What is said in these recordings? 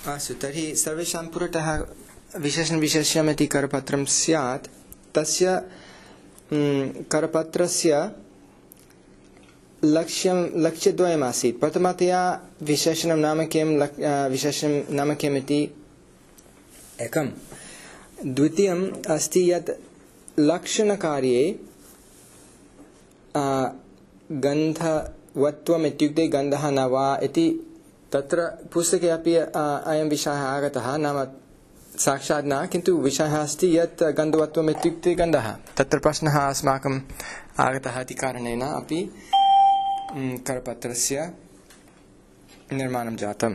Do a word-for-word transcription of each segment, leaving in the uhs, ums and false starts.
अस्तु तर्हि सर्वेषां पुरतः विशेषणविशेष्यमिति करपत्रं स्यात् तस्य करपत्रस्य लक्ष्यं लक्ष्यद्वयमासीत्। प्रथमतया विशेषणं नाम किं विशेषणं नाम किम् इति एकं। द्वितीयम् अस्ति यत् लक्षणकार्ये गन्धवत्वम् इत्युक्ते गन्धः न वा इति तत्र पुस्तके अपि अयं विषयः आगतः, नाम साक्षात् न, किन्तु विषयः अस्ति यत् गन्धवत्वम् इत्युक्ते गन्धः। तत्र प्रश्नः अस्माकम् आगतः इति कारणेन अपि करपत्रस्य निर्माणं जातम्।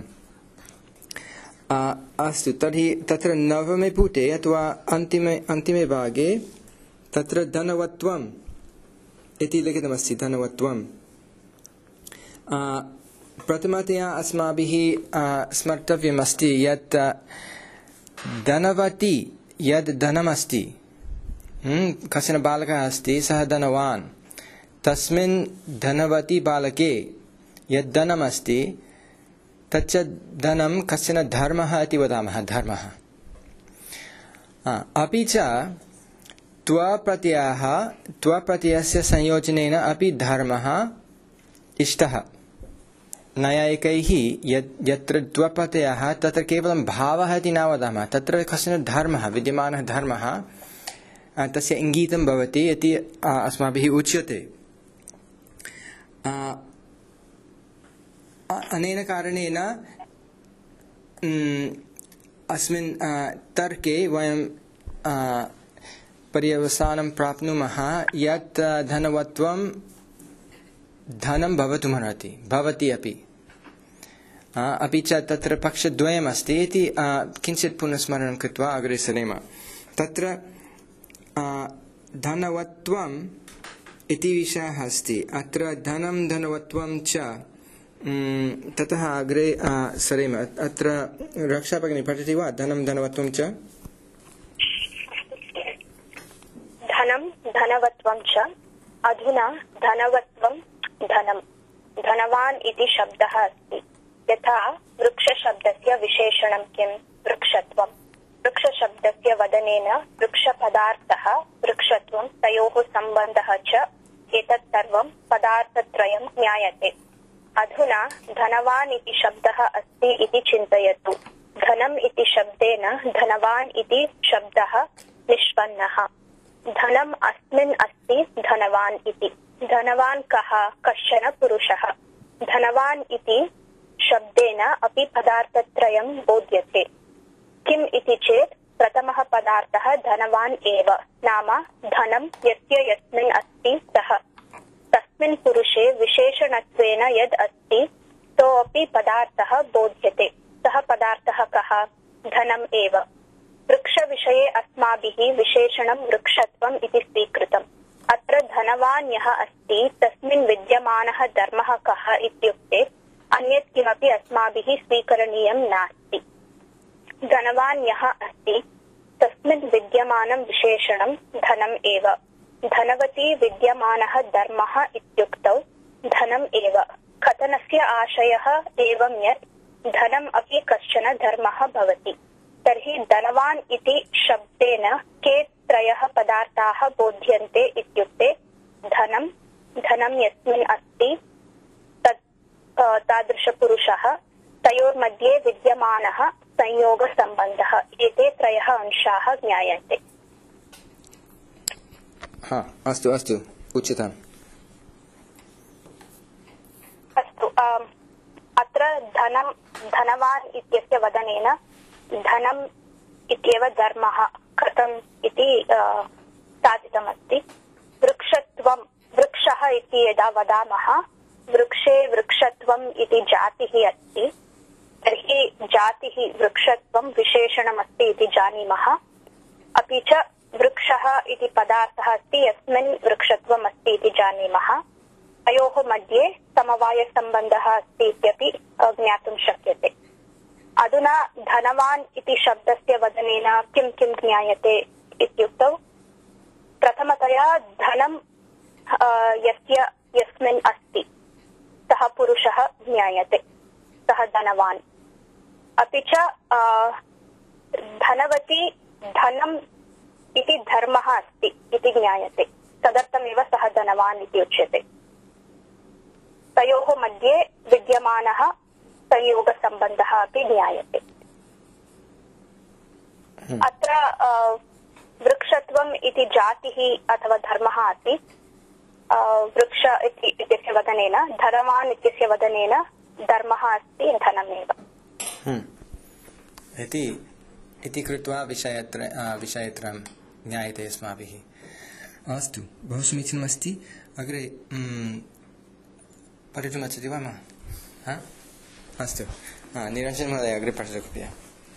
अस्तु तर्हि तत्र नवमे पुटे अथवा अन्तिमे अन्तिमे भागे तत्र धनवत्वम् इति लिखितमस्ति। धनवत्वम् प्रथमतया अस्माभिः स्मर्तव्यमस्ति यत् धनवती यद् धनमस्ति, कश्चन बालकः अस्ति, सः धनवान्, तस्मिन् धनवती बालके यद् धनमस्ति तच्च धनं कश्चन धर्मः इति वदामः। धर्मः अपि च त्वप्रत्ययः त्वप्रत्ययस्य संयोजनेन अपि धर्मः इष्टः। नैयायिकैः यत् यत्र त्वप्रत्ययः तत्र केवलं भावः इति न वदामः, तत्र कश्चन धर्मः विद्यमानः धर्मः तस्य इङ्गितं भवति इति अस्माभिः उच्यते। अनेन कारणेन अस्मिन् तर्के वयं पर्यवसानं प्राप्नुमः यत् धनवत्वं धनं भवितुमर्हति, भवति अपि। अपि च तत्र पक्षद्वयम् अस्ति इति किञ्चित् पुनस्मरणं कृत्वा अग्रे सरेम। तत्र धनवत्वम् इति विषयः अस्ति। अत्र धनं धनवत्वं च ततः अग्रे सरेम। अत्र रक्षा भगिनी पठति वा? धनं धनवत्वं च धनं धनवत्वं च। अधुना धनवत्वं धनं धनवान् इति शब्दः अस्ति। यथा वृक्षशब्दस्य विशेषणं किं? वृक्षत्वं। वृक्षशब्दस्य वदनेन वृक्षपदार्थः वृक्षत्वं तयोः सम्बन्धः च एतत् सर्वं पदार्थत्रयं ज्ञायते। अधुना धनवान् इति शब्दः अस्ति इति चिन्तयतु। धनम् इति शब्देन धनवान् इति शब्दः निष्पन्नः। धनम् अस्मिन् अस्ति धनवान् इति। धनवान् कः? कश्चन पुरुषः। धनवान् इति शब्देन अपि पदार्थत्रयं बोध्यते। किम् इति चेत् प्रथमः पदार्थः धनवान् एव, नाम धनं यस्य यस्मिन् अस्ति सः। तस्मिन् पुरुषे विशेषणत्वेन यद् अस्ति सोऽपि पदार्थः बोध्यते। सः पदार्थः कः? धनम् एव। वृक्षविषये अस्माभिः विशेषणं वृक्षत्वम् इति स्वीकृतम्। अत्र धनवान् यः अस्ति तस्मिन् विद्यमानः धर्मः कः इत्युक्ते अन्यत् किमपि अस्माभिः स्वीकरणीयं नास्ति। धनवान् यः अस्ति तस्मिन् विद्यमानं विशेषणं धनम् एव। धनवती विद्यमानः धर्मः इत्युक्तौ धनम् एव। कथनस्य आशयः एवं यत् धनम् अपि कश्चन धर्मः भवति। तर्हि धनवान् इति शब्देन के त्रयः पदार्थाः बोध्यन्ते इत्युक्ते धनं, धनं यस्मिन् अस्ति तत् तादृशपुरुषः, तयोर्मध्ये विद्यमानः संयोगसम्बन्धः, एते त्रयः अंशाः ज्ञायन्ते। हा, अस्तु अस्तु उच्यताम्। अस्तु, अत्र धनं धनवान् इत्यस्य वदनेन धनम् इत्येव धर्मः कथम् इति साधितमस्ति। वृक्षत्वं, वृक्षः इति यदा वदामः, वृक्षे वृक्षत्वम् इति जातिः अस्ति। तर्हि जातिः वृक्षत्वं विशेषणमस्ति इति जानीमः। अपि च वृक्षः इति पदार्थः अस्ति यस्मिन् वृक्षत्वम् अस्ति इति जानीमः। अयोः मध्ये समवायसम्बन्धः अस्ति इत्यपि ज्ञातुं शक्यते। अधुना धनवान् इति शब्दस्य वदनेन किं किं ज्ञायते इत्युक्तौ प्रथमतया धनं यस्य यस्मिन् अस्ति सः पुरुषः ज्ञायते, सः धनवान्। अपि च धनवती धनम् इति धर्मः अस्ति इति ज्ञायते, तदर्थमेव सः धनवान् इति उच्यते। तयोः मध्ये विद्यमानः संयोगसम्बन्धः अपि ज्ञायते। अत्र वृक्षत्वम् इति जातिः अथवा धर्मः अस्ति। वृक्ष इत्यस्य वदनेन, धनवान् इत्यस्य वदनेन धर्मः अस्ति धनमेव इति इति कृत्वा विषयत्र विषयत्रयं ज्ञायते अस्माभिः। अस्तु, बहु समीचीनमस्ति। अग्रे पठितुमिच्छति वा? हा, अस्तु, निरञ्जन महोदय अग्रे पठतु कृपया।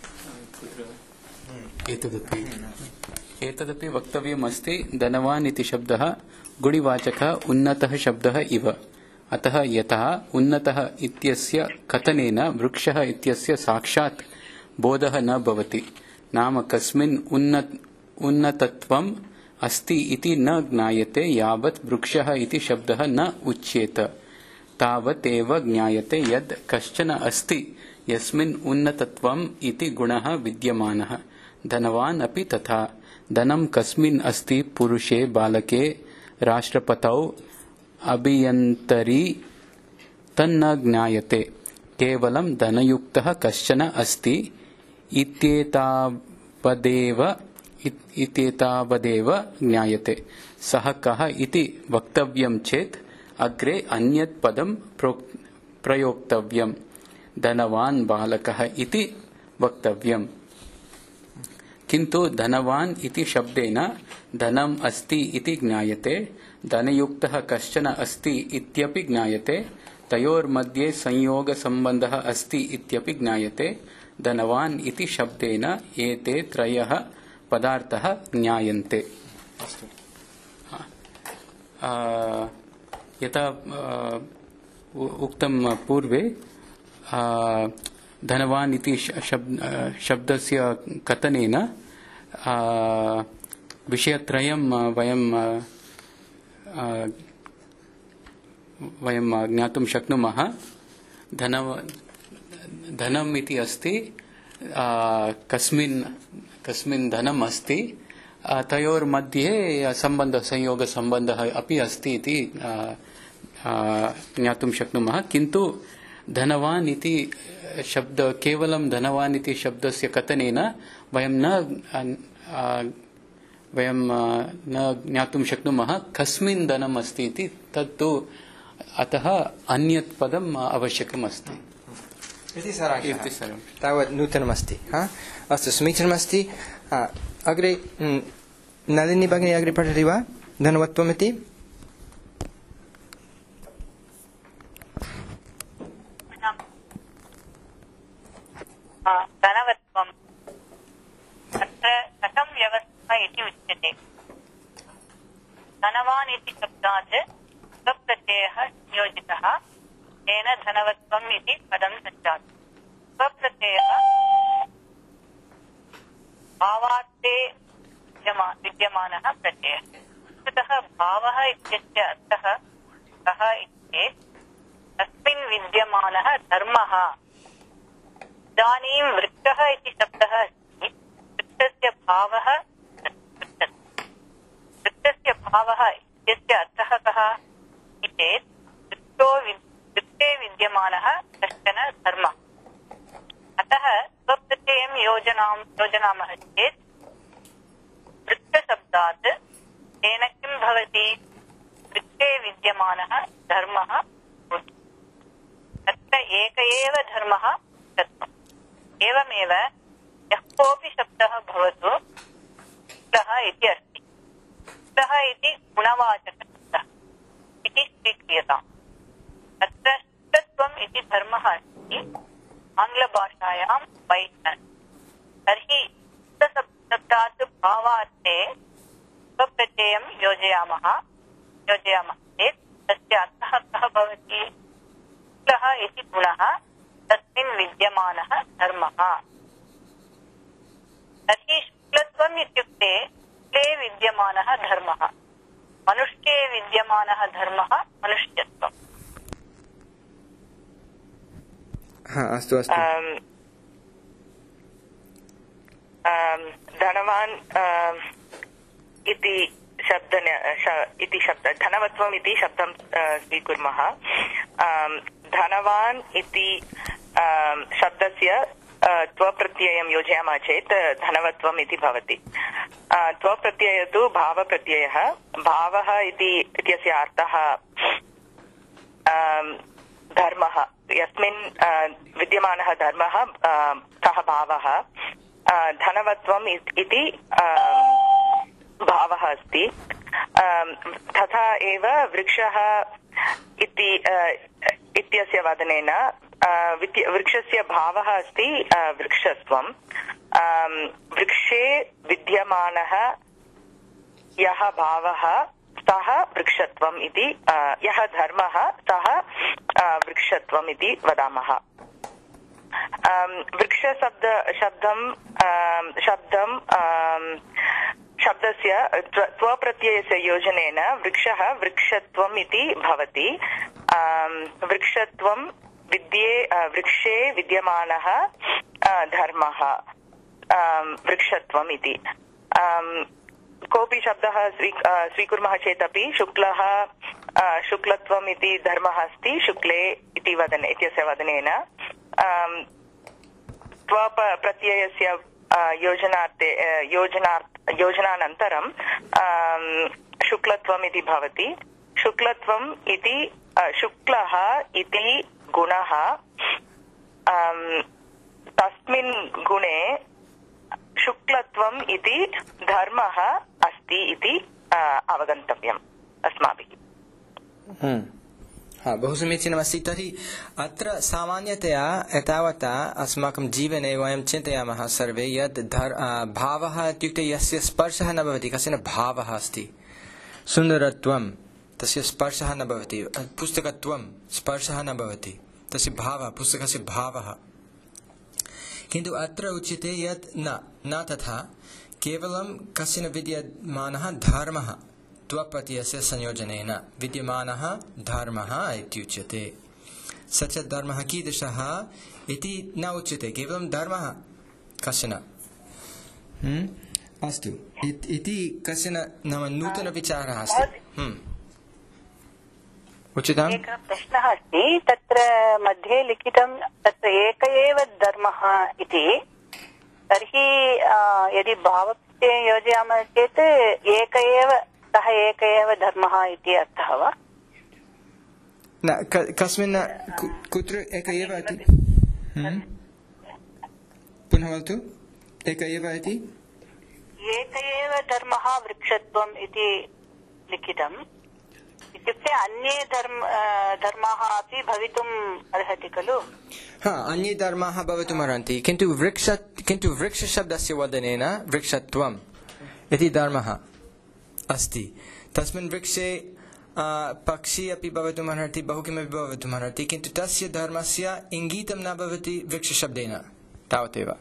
एतदपि एतदपि वक्तव्यमस्ति। धनवान् इति शब्दः गुणिवाचकः उन्नतः शब्दः इव। अतः यतः उन्नतः इत्यस्य कथनेन वृक्षः इत्यस्य साक्षात् बोधः न भवति, नाम कस्मिन् उन्नत उन्नतत्वम् अस्ति इति न ज्ञायते यावत् वृक्षः इति शब्दः न उच्येत, तावत् एव ज्ञायते यद् कश्चन अस्ति यस्मिन् उन्नतत्वम् इति गुणः विद्यमानः। धनवान् अपि तथा। धनं कस्मिन् अस्ति? पुरुषे, बालके, राष्ट्रपतौ, अभियन्तरी, तन्न ज्ञायते। केवलं धनयुक्तः कश्चन अस्ति इत्येतावदेव इत्येतावदेव ज्ञायते। सः कः इति वक्तव्यं चेत् अग्रे अन्यत् पदं प्रयोक्तव्यम्। धनवान् बालकः इति वक्तव्यम्। किन्तु धनवान् इति शब्देन धनम् अस्ति इति ज्ञायते, धनयुक्तः कश्चन अस्ति इत्यपि ज्ञायते, तयोर्मध्ये संयोगसम्बन्धः अस्ति इत्यपि ज्ञायते। धनवान् इति शब्देन एते त्रयः पदार्थः ज्ञायन्ते। यथा उक्तं पूर्वे, धनवान् इति शब्दस्य कथनेन विषयत्रयं वयं वयं ज्ञातुं शक्नुमः। धन धनम् इति अस्ति, कस्मिन् कस्मिन् धनम् अस्ति, तयोर्मध्ये सम्बन्धः संयोगसम्बन्धः अपि अस्ति इति ज्ञातुं शक्नुमः। किन्तु धनवान् इति शब्द केवलं धनवान् इति शब्दस्य कथनेन वयं न वयं न ज्ञातुं शक्नुमः कस्मिन् धनम् अस्ति इति। तत्तु अतः अन्यत् पदम् आवश्यकम् अस्ति इति सारांशः। तावत् नूतनमस्ति। हा, अस्तु, समीचीनमस्ति। अग्रे नलिनी भगिनी अग्रे पठति वा? धनवत्वमिति धनवत्वम् अत्र कथं व्यवस्था इति उच्यते। धनवान् इति शब्दात् स्वप्रत्ययः नियोजितः, तेन धनवत्वम् इति पदं सञ्जातम्। स्वप्रत्ययः भावार्थे विद्यमानः प्रत्ययः। वस्तुतः भावः इत्यस्य अर्थः कः इति तस्मिन् विद्यमानः धर्मः। इदानीं वृक्षः इति शब्दः अस्ति। वृक्षस्य भावः वृक्षस्य भावः इत्यस्य अर्थः कः इति चेत् वृक्षो वृक्षे विद्यमानः कश्चन धर्मः। अतः स्वप्रत्ययं योजनां योजयामः चेत् वृक्षशब्दात् तेन किं भवति? वृक्षे विद्यमानः धर्मः भवति। तत्र एक एव धर्मः तत्त्वम्। एवमेव यः कोऽपि शब्दः भवतु, शुक्लः इति अस्ति। शुक्लः इति गुणवाचकशब्दः इति स्वीक्रियताम्। तत्र शुक्लत्वम् इति धर्मः अस्ति आङ्ग्लभाषायां वैट्नेस्। तर्हि शुक्लशब्दात् भावार्थे स्वप्रत्ययं योजयामः योजयामः चेत् तस्य अर्थः कः भवति? शुक्लः इति गुणः, तस्मिन् विद्यमानः धर्मः। तर्हि शुक्लत्वम् इत्युक्ते शुक्ले विद्यमानः धर्मः, मनुष्ये विद्यमानः धर्मः मनुष्यत्वम्। हा, अस्तु अस्तु। धनवान् इति शब्द इति शब्द धनवत्वम् इति शब्दं स्वीकुर्मः। धनवान् इति शब्दस्य त्वप्रत्ययं योजयामः चेत् धनवत्वम् इति भवति। त्वप्रत्ययः तु भावप्रत्ययः। भावः इति इत्यस्य अर्थः धर्मः, यस्मिन् विद्यमानः धर्मः सः भावः। धनवत्वम् इति भावः अस्ति। तथा एव वृक्षः इति इत्यस्य वदनेन वृक्षस्य भावः अस्ति वृक्षत्वम्। वृक्षे विद्यमानः यः भावः सः वृक्षत्वम् इति, यः धर्मः सः वृक्षत्वम् इति वदामः। वृक्षशब्द शब्दं शब्दं शब्दस्य त्वप्रत्ययस्य योजनेन वृक्षः वृक्षत्वम् इति भवति। वृक्षत्वं विद्ये वृक्षे विद्यमानः धर्मः वृक्षत्वम् इति। कोऽपि शब्दः स्वीकुर्मः चेदपि शुक्लः शुक्लत्वम् इति धर्मः अस्ति शुक्ले इति वदने इत्यस्य वदनेन त्वप्रत्ययस्य योजनार्थे योजनार्थ योजनानन्तरं शुक्लत्वम् इति भवति। शुक्लत्वम् इति शुक्लः इति गुणः, तस्मिन् गुणे शुक्लत्वम् इति धर्मः अस्ति इति अवगन्तव्यम् अस्माभिः। हा, बहु समीचीनमस्ति। तर्हि अत्र सामान्यतया एतावता अस्माकं जीवने वयं चिन्तयामः सर्वे यत् धर् भावः इत्युक्ते यस्य स्पर्शः न भवति, कश्चन भावः अस्ति। सुन्दरत्वं तस्य स्पर्शः न भवति, पुस्तकत्वं स्पर्शः न भवति, तस्य भावः पुस्तकस्य भावः। किन्तु अत्र उच्यते यत् न न तथा, केवलं कश्चन विद्यमानः धर्मः त्वप्रत्ययस्य संयोजनेन विद्यमानः धर्मः इत्युच्यते। स च धर्मः कीदृशः इति न उच्यते, केवलं धर्मः कश्चन। अस्तु, इति कश्चन नाम नूतनविचारः अस्ति। उचितम्? एकः प्रश्नः अस्ति, तत्र मध्ये लिखितं तत्र एक एव धर्मः इति। तर्हि यदि भावप्रत्ययं योजयामः चेत् एक एव सः एक एव धर्मः इति अर्थः वा? न, कस्मिन् कुत्र एक एव इति? पुनः वदतु। एक एव इति? एक एव धर्मः वृक्षत्वम् इति लिखितम्। इत्युक्ते अन्ये धर्म धर्माः अपि भवितुम् अर्हति खलु? हा, अन्ये धर्माः भवितुम् अर्हन्ति, किन्तु वृक्ष किन्तु वृक्षशब्दस्य वदनेन वृक्षत्वम् इति धर्मः अस्ति। तस्मिन् वृक्षे पक्षी अपि भवितुम् अर्हति, बहु किमपि भवितुम् अर्हति, किन्तु तस्य धर्मस्य इङ्गितं न भवति वृक्षशब्देन, तावदेव।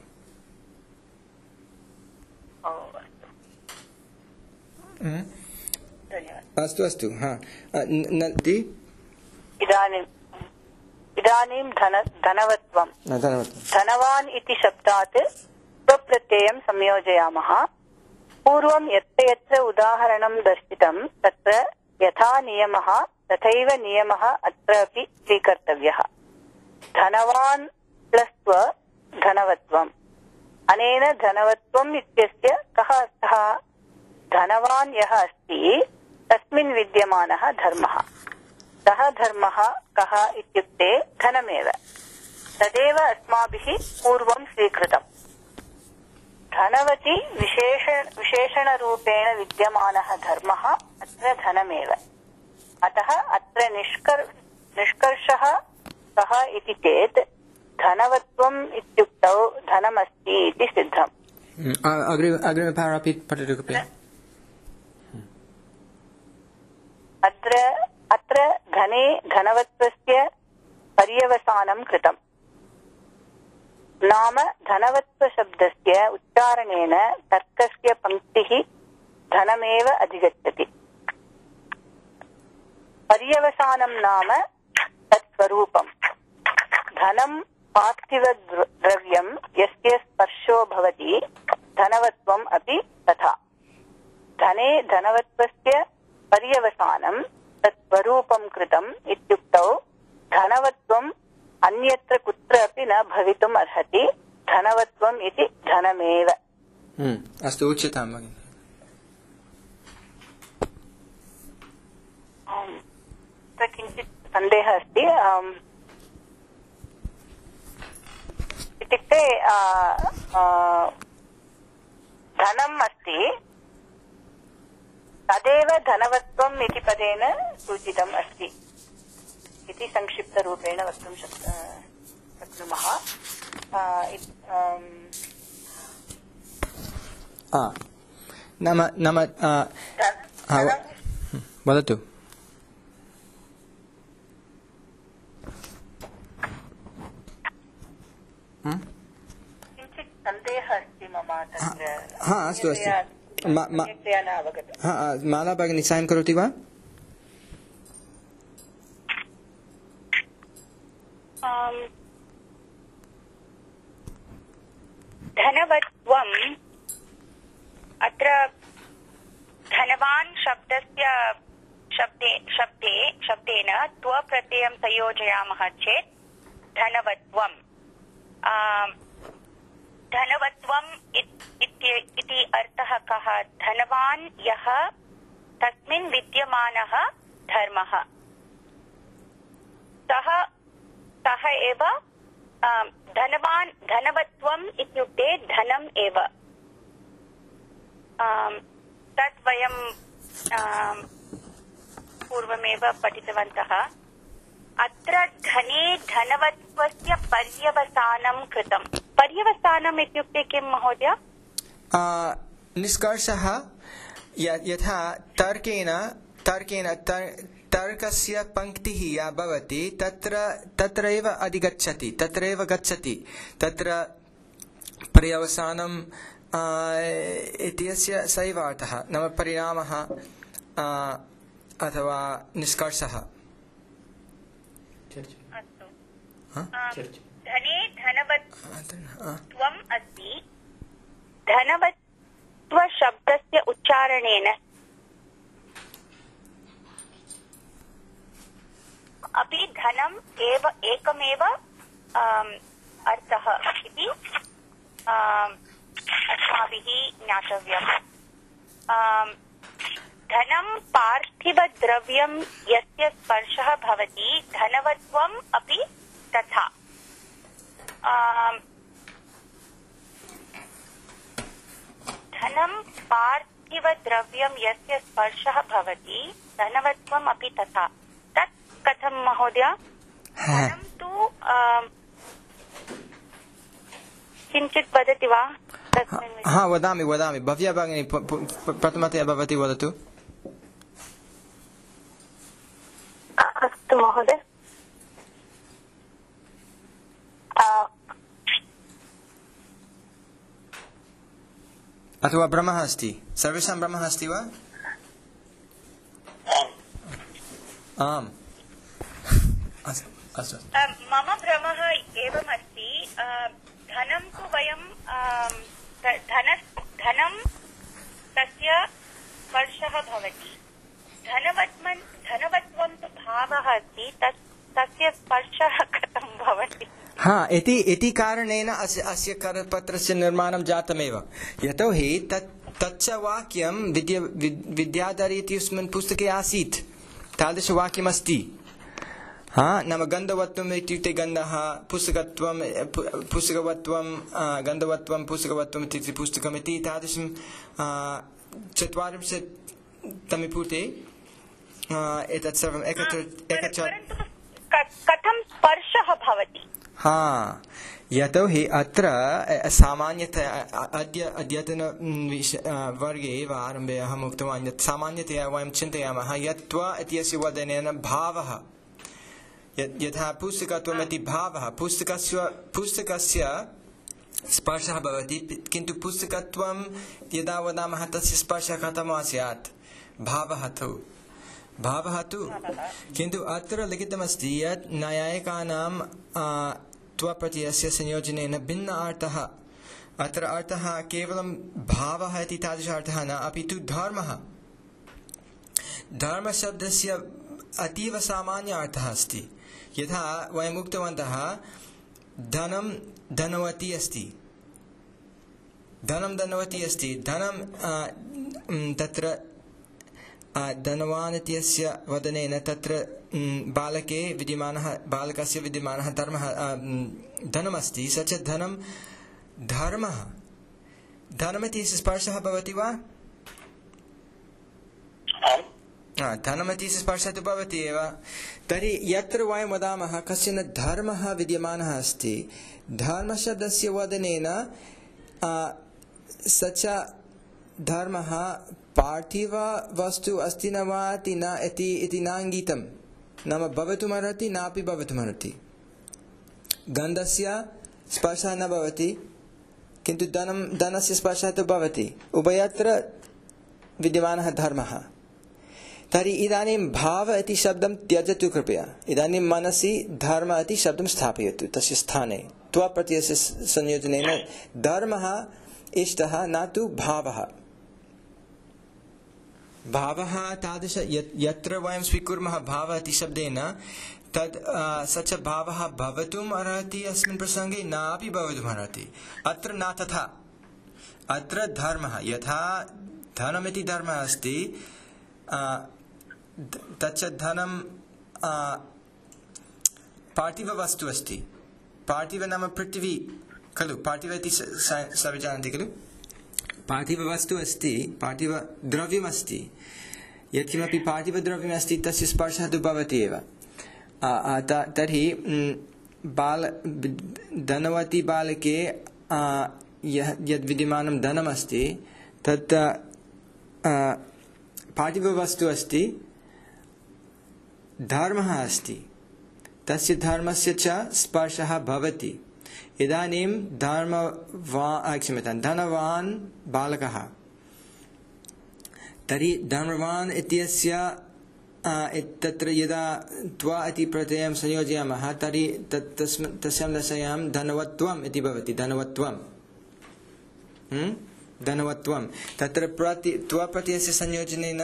अस्तु अस्तु। हा, इदानीं इदानीं धन धनवत्वं धनवान् इति शब्दात् स्वप्रत्ययं संयोजयामः। पूर्वं यत्र यत्र उदाहरणं दर्शितं तत्र यथा नियमः तथैव नियमः अत्रापि स्वीकर्तव्यः। धनवान् प्लस् त्व धनवत्वम्। अनेन धनवत्वम् इत्यस्य कः अर्थः? धनवान् यः अस्ति तस्मिन् विद्यमानः धर्मः। सः धर्मः कः इत्युक्ते धनमेव। तदेव अस्माभिः पूर्वं स्वीकृतम्। धनवति विशेष विशेषणरूपेण विद्यमानः धर्मः अत्र धनमेव। अतः अत्र निष्कर् निष्कर्षः कः इति चेत् धनवत्वम् इत्युक्तौ धनमस्ति इति सिद्धम्। अत्र अत्र धने धनवत्वस्य पर्यवसानं कृतम्। नाम धनवत्वशब्दस्य उच्चारणेन तर्कस्य पङ्क्तिः धनमेव अधिगच्छति। पर्यवसानं नाम तत्स्वरूपम्। धनं पार्थिवद्रव्यं यस्य स्पर्शो भवति, धन धनवत्वम् अपि तथा धने धनवत्वस्य पर्यवसानं तत् स्वरूपं कृतम् इत्युक्तौ धनवत्वम् अन्यत्र कुत्र अपि न भवितुम् अर्हति धनवत्वम् इति धनमेव। अस्तु उच्यतां भगिनि। किञ्चित् सन्देहः अस्ति। इत्युक्ते धनम् अस्ति तदेव धनवत्वम् इति पदेन सूचितम् अस्ति इति संक्षिप्तरूपेण वक्तुं शक्नुमः। नाम नाम वदतु। किञ्चित् सन्देहः अस्ति मम तत्र। हा अस्तु अस्तु माला भगिनी सायं करोति वा? धनवत्वम् अत्र धनवान् शब्दस्य शब्दे शब्दे शब्देन त्वप्रत्ययं संयोजयामः चेत् धनवत्वम् धनवत्वम् इति अर्थः कः? धनवान् यः तस्मिन् विद्यमानः धर्मः सः सः एव धनवान् धनवत्वम् इत्युक्ते धनम् एव। तत् वयं पूर्वमेव पठितवन्तः। अत्र धने धनवत्वस्य पर्यवसानं कृतम्। पर्यवसानम् इत्युक्ते किं महोदय? निष्कर्षः यथा तर्केण तर्केण तर्कस्य पङ्क्तिः या भवति तत्र तत्रैव अधिगच्छति तत्रैव गच्छति तत्र पर्यवसानम् इत्यस्य सैव अर्थः नाम परिणामः अथवा निष्कर्षः। धने धनवत्वम् अस्ति। धनवत्वशब्दस्य उच्चारणेन अपि धनम् एव एकमेव अर्थः इति अस्माभिः ज्ञातव्यम्। धनं पार्थिवद्रव्यं यस्य स्पर्शः भवति धनवत्वम् अपि तथा। धनं पार्थिवद्रव्यं यस्य स्पर्शः भवति धनवत्वम् अपि तथा। तत् कथं महोदय? धनं तु किञ्चित् वदति वा? हा वदामि वदामि भव्या भगिनी प्रथमतया भवती वदतु। अस्तु महोदय। अथवा भ्रमः अस्ति? सर्वेषां भ्रमः अस्ति वा? आम् अस्तु। मम भ्रमः एवमस्ति। धनं तु वयं धन धनं तस्य स्पर्शः भवति। धनवत्मन् धनवत्वं तु भावः अस्ति तत् तस्य स्पर्शः कथं भवति? हा इति इति कारणेन अस्य अस्य करपत्रस्य निर्माणं जातमेव। यतोहि तत् तच्च वाक्यं विद्या विद्याधरी इत्यस्मिन् पुस्तके आसीत्। तादृशवाक्यमस्ति। हा नाम गन्धवत्वम् इत्युक्ते गन्धः पुस्तकत्वं पुस्तकवत्वं गन्धवत्वं पुस्तकवत्वम् इत्युक्ते पुस्तकमिति तादृशं चत्वारिंशत् तमे पुटे एतत् सर्वम् एकत्र एकत्र कथं स्पर्शः भवति? हा यतोहि अत्र सामान्यतया अद्य अद्यतन वर्गे एव आरम्भे अहम् उक्तवान् यत् सामान्यतया वयं चिन्तयामः यत् त्व इत्यस्य वदनेन भावः यथा पुस्तकत्वमिति भावः पुस्तकस्य पुस्तकस्य स्पर्शः भवति किन्तु पुस्तकत्वं यदा वदामः तस्य स्पर्शः कथं स्यात्? भावः तु भावः तु किन्तु अत्र लिखितमस्ति यत् नैयायिकानां त्वप्रत्ययस्य संयोजनेन भिन्न अर्थः अत्र अर्थः केवलं भावः इति तादृशार्थः न, अपि तु धर्मः। धर्मशब्दस्य अतीव सामान्य अर्थः अस्ति। यथा वयम् उक्तवन्तः धनं धनवती अस्ति, धनं धनवती अस्ति, धनं तत्र धनवान् इत्यस्य वदनेन तत्र बालके विद्यमानः बालकस्य विद्यमानः धर्मः धनमस्ति, स च धनं धर्मः। धनमिति स्पर्शः भवति वा? धनमिति स्पर्शः तु भवति एव। तर्हि यत्र वयं वदामः कश्चन धर्मः विद्यमानः अस्ति, धर्मशब्दस्य वदनेन स च धर्मः पार्थिववस्तु अस्ति न वा इति न इति नाङ्गीतं, नाम भवितुमर्हति नापि भवितुमर्हति। गन्धस्य स्पर्शः न भवति, किन्तु धनं धनस्य स्पर्शः तु भवति। उभयत्र विद्यमानः धर्मः। तर्हि इदानीं भाव इति शब्दं त्यजतु कृपया। इदानीं मनसि धर्म इति शब्दं स्थापयतु तस्य स्थाने। त्वप्रत्ययस्य संयोजनेन धर्मः इष्टः न तु भावः। भावः तादृश यत्र वयं स्वीकुर्मः भावः इति शब्देन तद् स च भावः भवितुम् अर्हति अस्मिन् प्रसङ्गे नापि भवितुम् अर्हति। अत्र न तथा। अत्र धर्मः यथा धनमिति धर्मः अस्ति, तच्च धनं पार्थिववस्तु अस्ति। पार्थिव नाम पृथिवी खलु, पार्थिव इति सर्वे जानन्ति खलु। पार्थिववस्तु अस्ति, पार्थिवद्रव्यमस्ति। यत्किमपि पार्थिवद्रव्यमस्ति तस्य स्पर्शः तु भवति एव। तर्हि बाल धनवती बालके यद् विद्यमानं धनमस्ति तत् पार्थिववस्तु अस्ति, धर्मः अस्ति, तस्य धर्मस्य च स्पर्शः भवति। इदानीं धर्मवान् क्षम्यतां धनवान् बालकः, तर्हि धनवान् इत्यस्य तत्र यदा त्वा इति प्रत्ययं संयोजयामः तर्हि तस्यां दशायां धनवत्वम् इति भवति। धनवत्वं धनवत्वं तत्र प्रति त्वप्रत्ययस्य संयोजनेन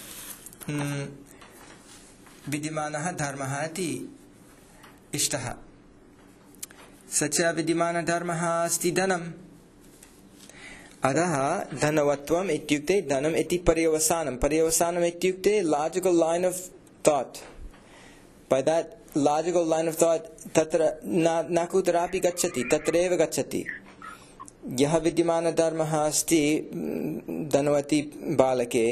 विद्यमानः धर्मः इति इष्टः। स च विद्यमानधर्मः अस्ति धनम्। अतः धनवत्वम् इत्युक्ते धनम् इति पर्यवसानं। पर्यवसानम् इत्युक्ते logical line of thought. By that logical line of thought तत्र न कुत्रापि गच्छति, तत्रैव गच्छति। यः विद्यमानधर्मः अस्ति धनवती बालके,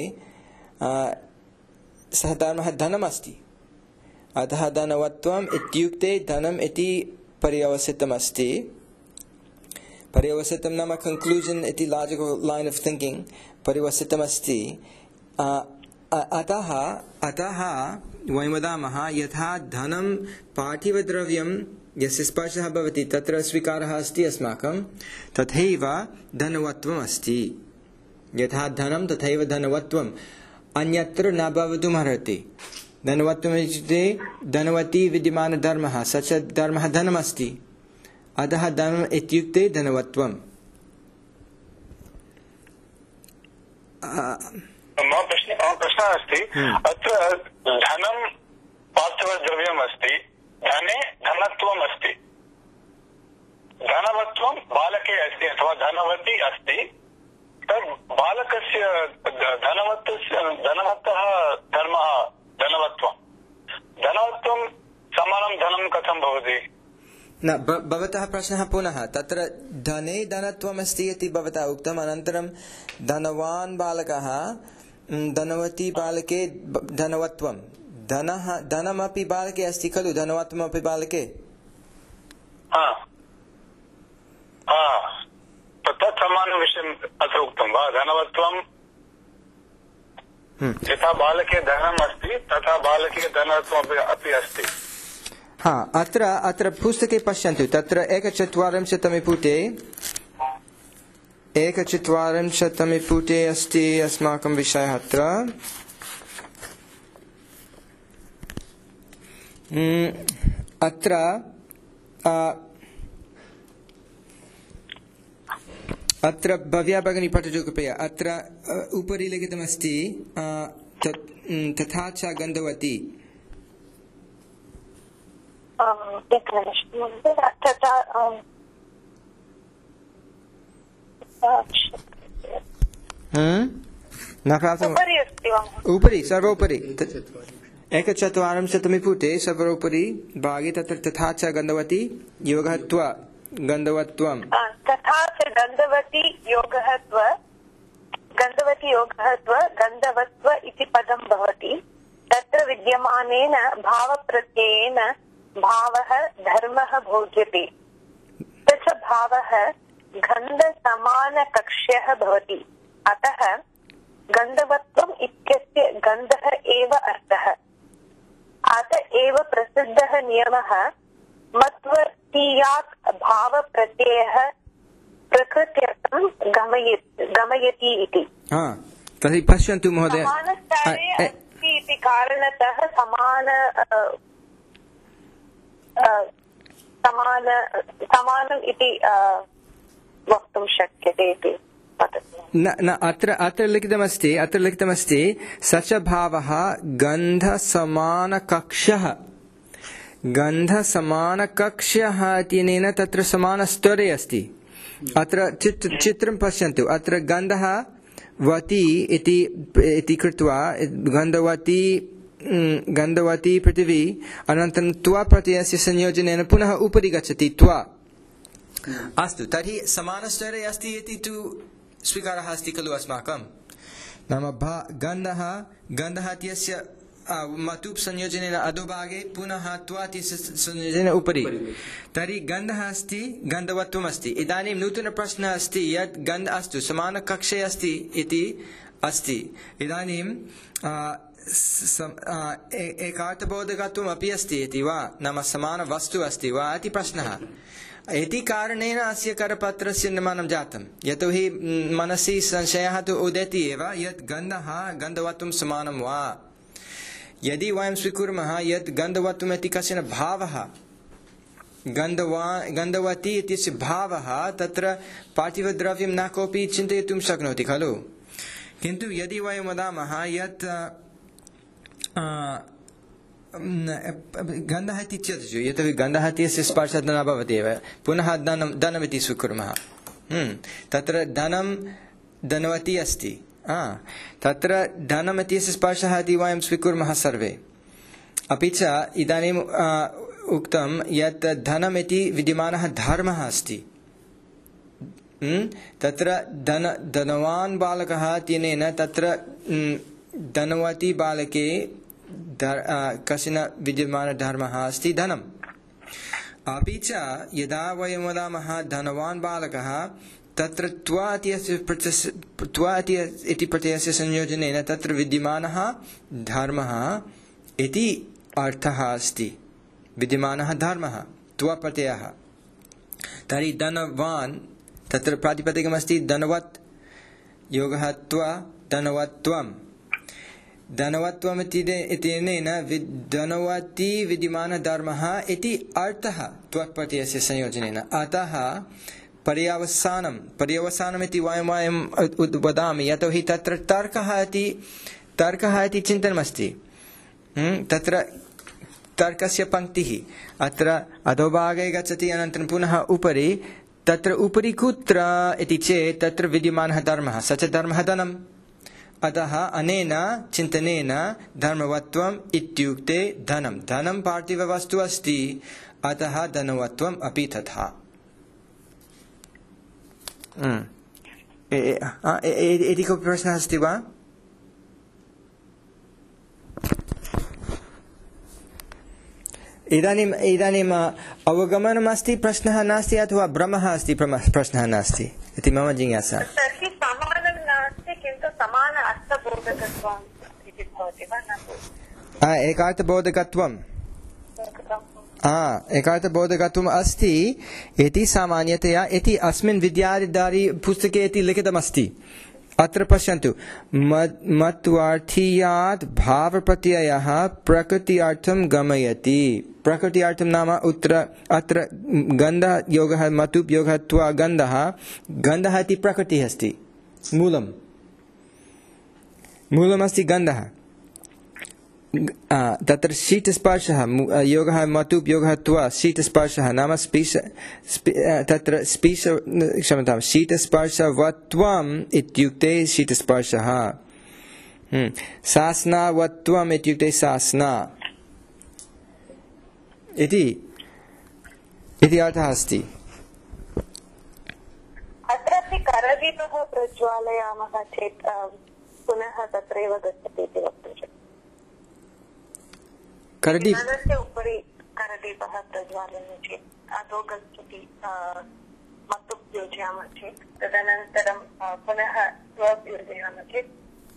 सः धर्मः धनमस्ति। अतः धनवत्वम् इत्युक्ते धनम् इति पर्यवसितमस्ति। पर्यवसितं नाम कन्क्लूजन् इति लाजिकल् लैन् आफ् थिङ्किङ्ग् पर्यवसितमस्ति। अतः अतः वयं वदामः यथा धनं पार्थिवद्रव्यं यस्य स्पर्शः भवति तत्र स्वीकारः अस्ति अस्माकं, तथैव धनवत्वम् अस्ति। यथा धनं तथैव धनवत्वम् अन्यत्र न भवितुमर्हति। धनवत्वम् इत्युक्ते धनवती विद्यमानधर्मः, स च धर्मः धनमस्ति। अतः धनम् इत्युक्ते धनवत्वम्। मम प्रश्न मम प्रश्नः अस्ति, अत्र धनं पार्थिवद्रव्यम् अस्ति, धने धनत्वम् अस्ति, धनवत्वं बालके अस्ति अथवा धनवती अस्ति। तद् बालकस्य धनवत्तस्य धनवतः धर्मः धनवत्वं धनवत्वं समानं धनं कथं भवति? न, भवतः प्रश्नः पुनः तत्र धने धनत्वम् अस्ति इति भवता उक्तम्। अनन्तरं धनवान् बालकः धनवती बालके धनवत्वं, धनः धनमपि बालके अस्ति खलु, धनवत्वमपि बालके। तत् समानविषयम् अत्र उक्तं वा? धनवत्वं यथा बालके धनम् अस्ति तथा बालके धनत्वम् अपि अस्ति। हा, अत्र अत्र पुस्तके पश्यन्तु, तत्र एकचत्वारिंशत्तमे पुटे एकचत्वारिंशत्तमे पुटे अस्ति अस्माकं विषयः। अत्र अत्र अत्र भव्या भगिनी पठतु कृपया। अत्र उपरि लिखितमस्ति तथा च गन्धवती। उपरि सर्वोपरि एकचत्वारिंशत्तमे पुटे सर्वोपरि भागे तत्र तथा च गन्धवती योगः त्वा गन्धवत्वं तथा च गन्धवती योगः त्व गन्धवती योगः त्व गन्धवत्व इति पदं भवति। तत्र विद्यमानेन भावप्रत्ययेन भावः धर्मः भोज्यते। स च भावः गन्धसमानकक्ष्यः भवति। अतः गन्धवत्वम् इत्यस्य गन्धः एव अर्थः। अत एव प्रसिद्धः नियमः मत्वर्तीयात् भावप्रत्ययः प्रकृत्यर्थं गमयति इति। तर्हि पश्यन्तु महोदय, समानस्थाने अस्ति इति कारणतः समान समान समानम् इति वक्तुं शक्यते इति न न अत्र अत्र लिखितमस्ति अत्र लिखितमस्ति स च भावः गन्धसमानकक्ष्यः गन्धसमानकक्ष्यः इत्यनेन तत्र समानस्तरे अस्ति। अत्र चित्र चित्रं पश्यन्तु। अत्र गन्धः वती इति इति कृत्वा गन्धवती गन्धवती पृथिवी अनन्तरं त्वा प्रत्ययस्य संयोजनेन पुनः उपरि गच्छति त्वा। अस्तु, तर्हि समानस्तरे अस्ति इति तु स्वीकारः अस्ति खलु अस्माकं। नाम भा गन्धः गन्धः इत्यस्य मतुप् संयोजनेन अधोभागे पुनः त्वा इत्यस्य संयोजनेन उपरि। तर्हि गन्धः अस्ति, गन्धवत्वम् अस्ति। इदानीं नूतनप्रश्नः अस्ति यत् गन्ध अस्तु समानकक्षे अस्ति इति अस्ति। इदानीं एकार्थबोधकत्वम् अपि अस्ति इति वा, नाम समानवस्तु अस्ति वा इति प्रश्नः। इति कारणेन अस्य करपत्रस्य निर्माणं जातं। यतोहि मनसि संशयः तु उदेति एव यत् गन्धः गन्धवत्वं समानं वा। यदि वयं स्वीकुर्मः यत् गन्धवत्वम् इति कश्चन भावः, गन्धवा गन्धवती इत्यस्य भावः, तत्र पार्थिवद्रव्यं न कोऽपि चिन्तयितुं शक्नोति खलु। किन्तु यदि वयं वदामः यत् गन्धः इति त्यजतु, यतोहि गन्धः इत्यस्य स्पर्शः न भवति एव, पुनः धनं धनमिति स्वीकुर्मः। तत्र धनं धनवती अस्ति, तत्र धनम् इत्यस्य स्पर्शः इति वयं स्वीकुर्मः सर्वे। अपि च इदानीम् उक्तं यत् धनम् इति विद्यमानः धर्मः अस्ति। तत्र धन धनवान् बालकः इत्यनेन तत्र धनवती बालके कश्चन विद्यमानधर्मः अस्ति धनम्। अपि च यदा वयं वदामः धनवान् बालकः, तत्र त्वा इति प्रत्ययस्य संयोजनेन तत्र विद्यमानः धर्मः इति अर्थः अस्ति। विद्यमानः धर्मः त्वा प्रत्ययः। तर्हि धनवान् तत्र प्रातिपदिकमस्ति धनवत्, योगः त्वा धनवत्वम्। धनवत्वम् इत्यनेन धनवती विद्यमानधर्मः इति अर्थः त्वत्प्रत्ययस्य संयोजनेन। अतः पर्यावसानं पर्यवसानम् इति वयं वयं वदामि, यतोहि तत्र तर्कः इति तर्कः इति चिन्तनमस्ति। तत्र तर्कस्य पङ्क्तिः अत्र अधोभागे गच्छति, अनन्तरं पुनः उपरि। तत्र उपरि कुत्र इति चेत् तत्र विद्यमानः धर्मः, स च धर्मः धनम्। अतः अनेन चिन्तनेन धर्मवत्वम् इत्युक्ते धनं धनं पार्थिववस्तु अस्ति, अतः धनवत्वम् अपि तथा। इति कोऽपि प्रश्नः अस्ति वा? इदानीम् इदानीम् अवगमनम् अस्ति, प्रश्नः नास्ति, अथवा भ्रमः अस्ति, प्रश्नः नास्ति इति मम जिज्ञासा। तर्हि समानं नास्ति, किन्तु समान अर्थबोधकत्वम् इति भवति वा? एकार्थबोधकत्वम् एकार्थबोधकत्वम् अस्ति इति सामान्यतया इति अस्मिन् विद्याधारी पुस्तके इति लिखितमस्ति। अत्र पश्यन्तु मत्वार्थीयात् भावप्रत्ययः प्रकृत्यार्थं गमयति प्रकृत्यार्थं नाम उत्र अत्र गन्धः योगः मतुप् योगः त्वा गन्धः गन्धः इति प्रकृतिः अस्ति मूलं मूलमस्ति गन्धः तत्र शीतस्पर्शः योगः मतुप् योगः त्वा शीतस्पर्शः नाम स्पीश तत्र स्पीश क्षम्यतां शीतस्पर्शवत्वम् इत्युक्ते शीतस्पर्शः सास्नावत्वम् इत्युक्ते सास्ना इति इति अर्थः अस्ति। अत्रापि करदीपः प्रज्वालयामः चेत् पुनः तत्रैव गच्छति इति वक्तुं शक्यते। करदीपस्य उपरि करदीपः प्रज्वालयामः चेत् अधो गच्छति मतुप् योजयामः चेत् तदनन्तरं पुनः स्वप् योजयामः चेत्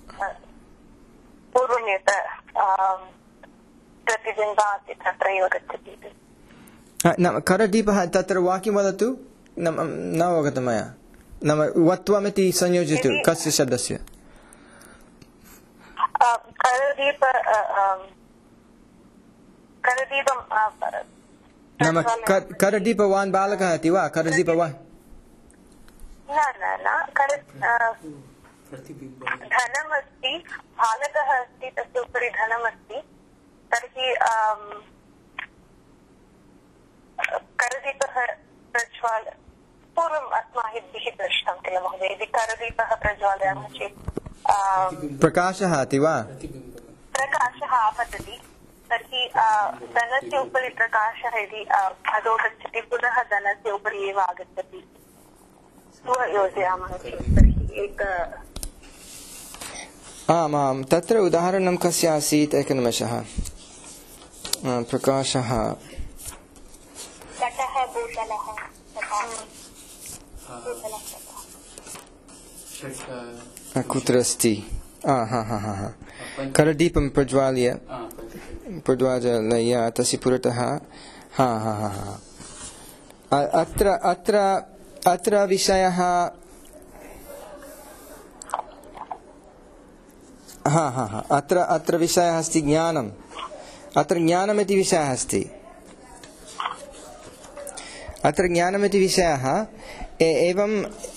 पूर्वं यत् प्रतिबिम्बः आसीत् तत्रैव गच्छति इति। नाम करदीपः तत्र वाक्यं वदतु न अवगतं मया नाम वत्वमिति संयोजयतु कस्य शब्दस्य करदीप करदीपं नाम करदीपवान् बालकः इति वा करदीपवान् न न न धनमस्ति बालकः अस्ति तस्य उपरि धनमस्ति तर्हि करदीपः प्रज्वाल पूर्वम् अस्माभिः दृष्टं किल महोदय यदि करदीपः प्रज्वालयामः चेत् प्रकाशः इति वा प्रकाशः आपतति तर्हि धनस्य उपरि प्रकाशः यदि अधो गच्छति पुनः धनस्य उपरि एव आगच्छति योजयामः चेत् तर्हि एक आम् आम् तत्र उदाहरणं कस्य आसीत् एकनिमेषः प्रकाशः कुत्र अस्ति हा हा हा करदीपं प्रज्वाल्य प्रज्वालय तस्य पुरतः हा हा हा हा अत्र अत्र अत्र विषयः हा हा हा अत्र अत्र विषयः अस्ति ज्ञानम् अत्र ज्ञानमिति विषयः अस्ति अत्र ज्ञानमिति विषयः एवं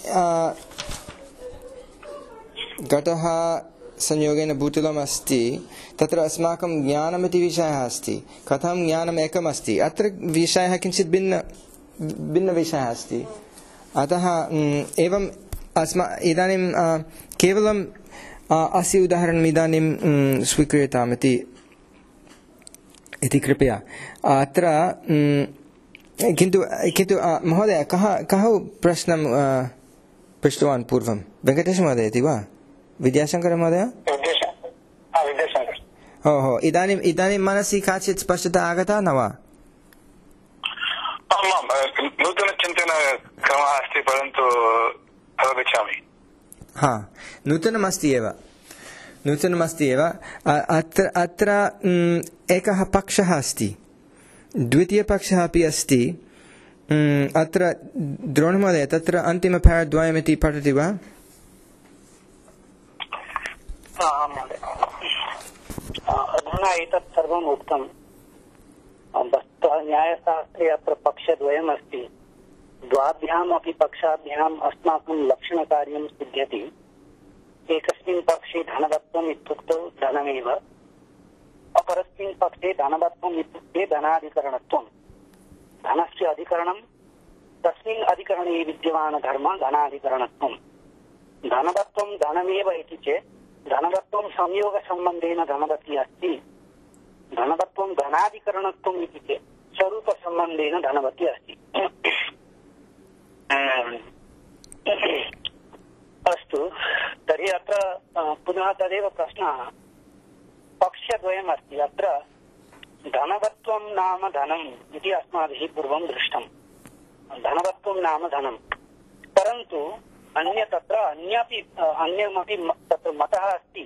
घटः संयोगेन भूतलम् अस्ति तत्र अस्माकं ज्ञानमिति विषयः अस्ति कथं ज्ञानम् एकम् अस्ति अत्र विषयः किञ्चित् भिन्न भिन्नविषयः अस्ति अतः एवं अस्मा इदानीं केवलं अस्य उदाहरणम् इदानीं स्वीक्रियताम् इति इति कृपया अत्र किन्तु किन्तु महोदय कः कः प्रश्नं पृष्टवान् पूर्वं वेङ्कटेशमहोदय इति वा विद्याशङ्कर महोदय ओहो इदानीम् इदानीं मनसि काचित् स्पष्टता आगता न वा नूतनचिन्तनक्रमः अस्ति परन्तु अवगच्छामि हा नूतनमस्ति एव नूतनमस्ति एव अत्र अत्र एकः पक्षः अस्ति द्वितीयपक्षः अपि अस्ति अत्र द्रोणमहोदय तत्र अन्तिमपारद्वयमिति पठति वा अधुना एतत् सर्वम् उक्तं वस्तुतः न्यायशास्त्रे अत्र पक्षद्वयम् अस्ति द्वाभ्याम् अपि पक्षाभ्याम् अस्माकं लक्षणकार्यं सिद्ध्यति एकस्मिन् पक्षे धनवत्वम् इत्युक्तौ धनमेव अपरस्मिन् पक्षे धनवत्वम् इत्युक्ते धनाधिकरणत्वम् धनस्य अधिकरणं तस्मिन् अधिकरणे विद्यमान धर्म धनाधिकरणत्वम् धनवत्वं धनमेव इति चेत् धनवत्वं संयोगसम्बन्धेन धनवती अस्ति धनवत्वं धनाधिकरणत्वम् इति चेत् स्वरूपसम्बन्धेन धनवती अस्ति अस्तु तर्हि अत्र पुनः तदेव प्रश्नः पक्षद्वयम् अस्ति अत्र धनवत्वं नाम धनम् इति अस्माभिः पूर्वं दृष्टम् धनवत्वं नाम धनम् परन्तु अन्य तत्र अन्यपि अन्यमपि तत्र मतः अस्ति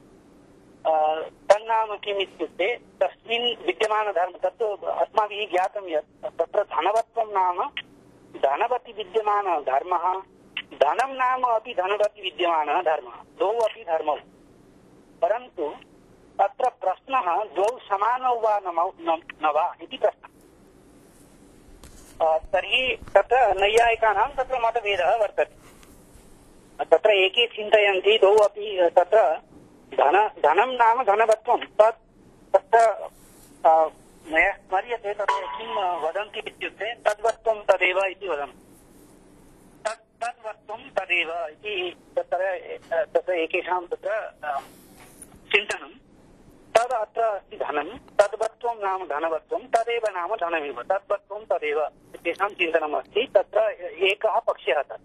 तन्नाम किम् इत्युक्ते तस्मिन् विद्यमानधर्म तत्तु अस्माभिः ज्ञातं यत् तत्र धनवत्वं नाम धनवति विद्यमानधर्मः धनं नाम अपि धनवति विद्यमानः धर्मः, द्वौ अपि धर्मौ, परन्तु अत्र प्रश्नः द्वौ समानौ वा न वा इति प्रश्नः। तर्हि तत्र नैयायिकानां तत्र मतभेदः वर्तते। तत्र एके चिन्तयन्ति द्वौ अपि तत्र धन धनं नाम धनवत्वं, तत् तत्र मया स्मर्यते तत्र किं वदन्ति इत्युक्ते तद्वत्वं तदेव इति वदन्ति। तत् तद्वत्वं तदेव इति तत्र तत्र एकेषां तत्र चिन्तनं। तद् अत्र अस्ति धनं, तद्वत्वं नाम धनवत्वं, तदेव नाम धनमेव, तद्वत्वं तदेव तेषां चिन्तनमस्ति। तत्र एकः पक्षः तत्।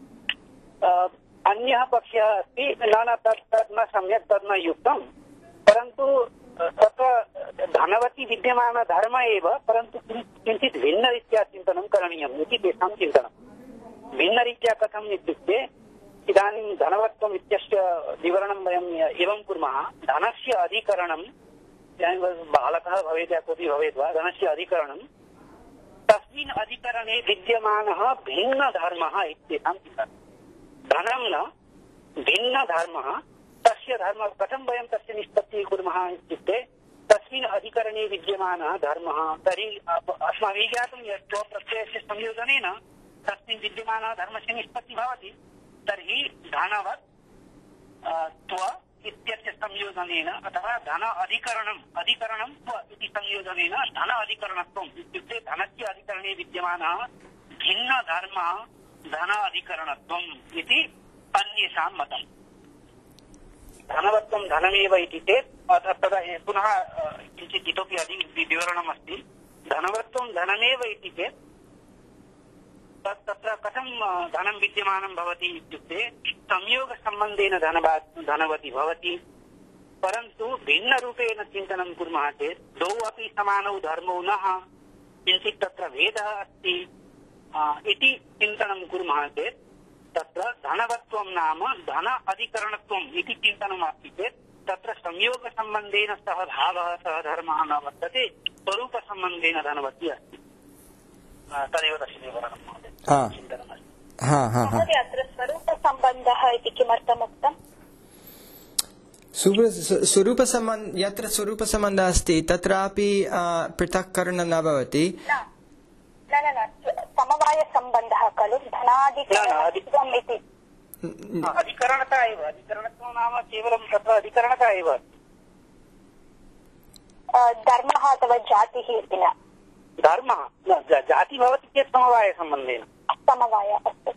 अन्यः पक्षः अस्ति न न तत् तत् न सम्यक्, तद् न युक्तं, परन्तु तत्र धनवती विद्यमानधर्म एव, परन्तु किञ्चित् भिन्नरीत्या चिन्तनं करणीयम् इति तेषां चिन्तनं। भिन्नरीत्या कथम् इत्युक्ते इदानीं धनवत्वम् इत्यस्य विवरणं वयम् एवं कुर्मः। धनस्य अधिकरणं, इदानीं बालकः भवेत् या कोऽपि भवेत् वा, धनस्य अधिकरणं तस्मिन् अधिकरणे विद्यमानः भिन्नधर्मः इत्येषां चिन्तनं। धनं न भिन्नधर्मः, तस्य धर्मः कथं वयं तस्य निष्पत्तिः कुर्मः इत्युक्ते तस्मिन् अधिकरणे विद्यमानः धर्मः, तर्हि अस्माभिः ज्ञातं यत् स्वप्रत्ययस्य संयोजनेन तस्मिन् विद्यमानः धर्मस्य निष्पत्तिः भवति। तर्हि धनवत् त्व इत्यस्य संयोजनेन अथवा धन अधिकरणम् अधिकरणं त्व इति संयोजनेन धन अधिकरणत्वम् इत्युक्ते धनस्य अधिकरणे विद्यमानः भिन्नधर्मः धन अधिकरणत्वम् इति अन्येषां मतम्। धनवत्वं धनमेव इति चेत् तदा पुनः किञ्चित् इतोपि अधिक विवरणमस्ति। धनवत्वं धनमेव इति चेत् तत् तत्र कथं धनं विद्यमानं भवति इत्युक्ते संयोगसम्बन्धेन धनवा धनवती भवति, परन्तु भिन्नरूपेण चिन्तनं कुर्मः चेत् द्वौ अपि समानौ धर्मौ नः, किञ्चित् तत्र भेदः अस्ति इति चिन्तनं कुर्मः चेत् तत्र धनवत्वं नाम धन अधिकरणत्वम् इति चिन्तनम् अस्ति चेत् तत्र संयोगसम्बन्धेन सह भावः सह धर्मः न वर्तते, स्वरूपसम्बन्धेन धनवती अस्ति। तदेव तस्य विवरणं महोदय चिन्तनमस्ति। अत्र स्वरूपसम्बन्धः इति किमर्थम् उक्तम्? स्वरूपसम्बन्ध, यत्र स्वरूपसम्बन्धः अस्ति तत्रापि पृथक्करणं न भवति। न न न समवायसम्बन्धः खलु, धनाधिकरणत्वम् इति। अधिकरणता एव, अधिकरणत्वं नाम केवलं तत्र अधिकरणता एव, धर्मः अथवा जातिः इति न। धर्मः जाति भवति चेत् समवायसम्बन्धेन समवाय अस्तु।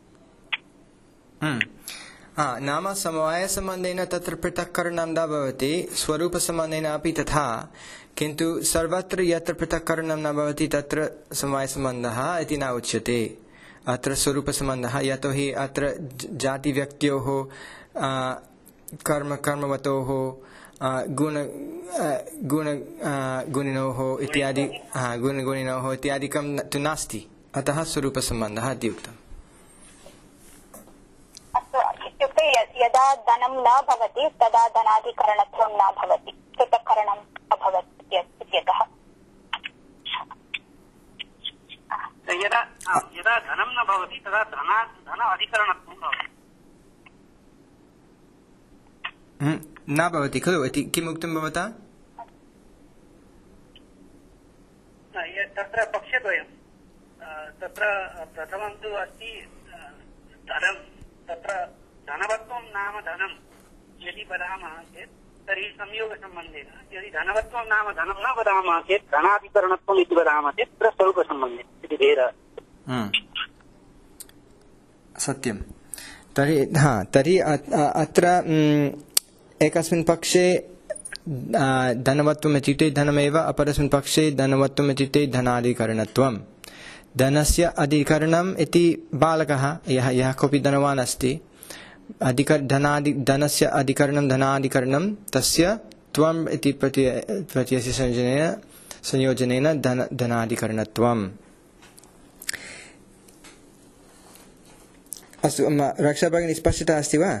नाम समवायसम्बन्धेन तत्र पृथक्करणं न भवति, स्वरूपसम्बन्धेन अपि तथा, किन्तु सर्वत्र यत्र पृथक्करणं न भवति तत्र समवायसम्बन्धः इति न उच्यते। अत्र स्वरूपसम्बन्धः, यतोहि अत्र जातिव्यक्त्योः कर्म कर्मवतोः गुण गुण गुणिनोः इत्यादि गुणगुणिनोः इत्यादिकं तु नास्ति, अतः स्वरूपसम्बन्धः इति उक्तम्। अस्तु, इत्युक्ते यदा धनं न भवति तदा धनाधिकरणत्वं न भवति, पृथक्करणम् अभवत् इत्यतः। यदा यदा धनं न भवति तदा धना धन अधिकरणत्वं भवति। न भवति खलु इति किम् उक्तं भवता? तत्र पक्षद्वयं, तत्र प्रथमं तु अस्ति धनं, तत्र धनवत्वं नाम धनं यदि वदामः चेत् तर्हि संयोगसम्बन्धेन, यदि धनवत्वं नाम धनं न वदामः चेत् धनाधिकरणत्वम् इति वदामः चेत् तत्र स्वरूपसम्बन्धेन इति भेदः। सत्यं। तर्हि हा तर्हि अत्र एकस्मिन् पक्षे धनवत्वम् इत्युक्ते धनमेव, अपरस्मिन् पक्षे धनवत्वम् इत्युक्ते धनाधिकरणत्वं। धनस्य अधिकरणम् इति बालकः, यः यः कोऽपि धनवान् अस्ति, अधिक धनादि धनस्य अधिकरणं धनाधिकरणं तस्य त्वम् इति प्रत्यय प्रत्ययस्य संयोजनेन संयोजनेन धन धनाधिकरणत्वम्। अस्तु, रक्षा भगिनी स्पष्टता अस्ति वा?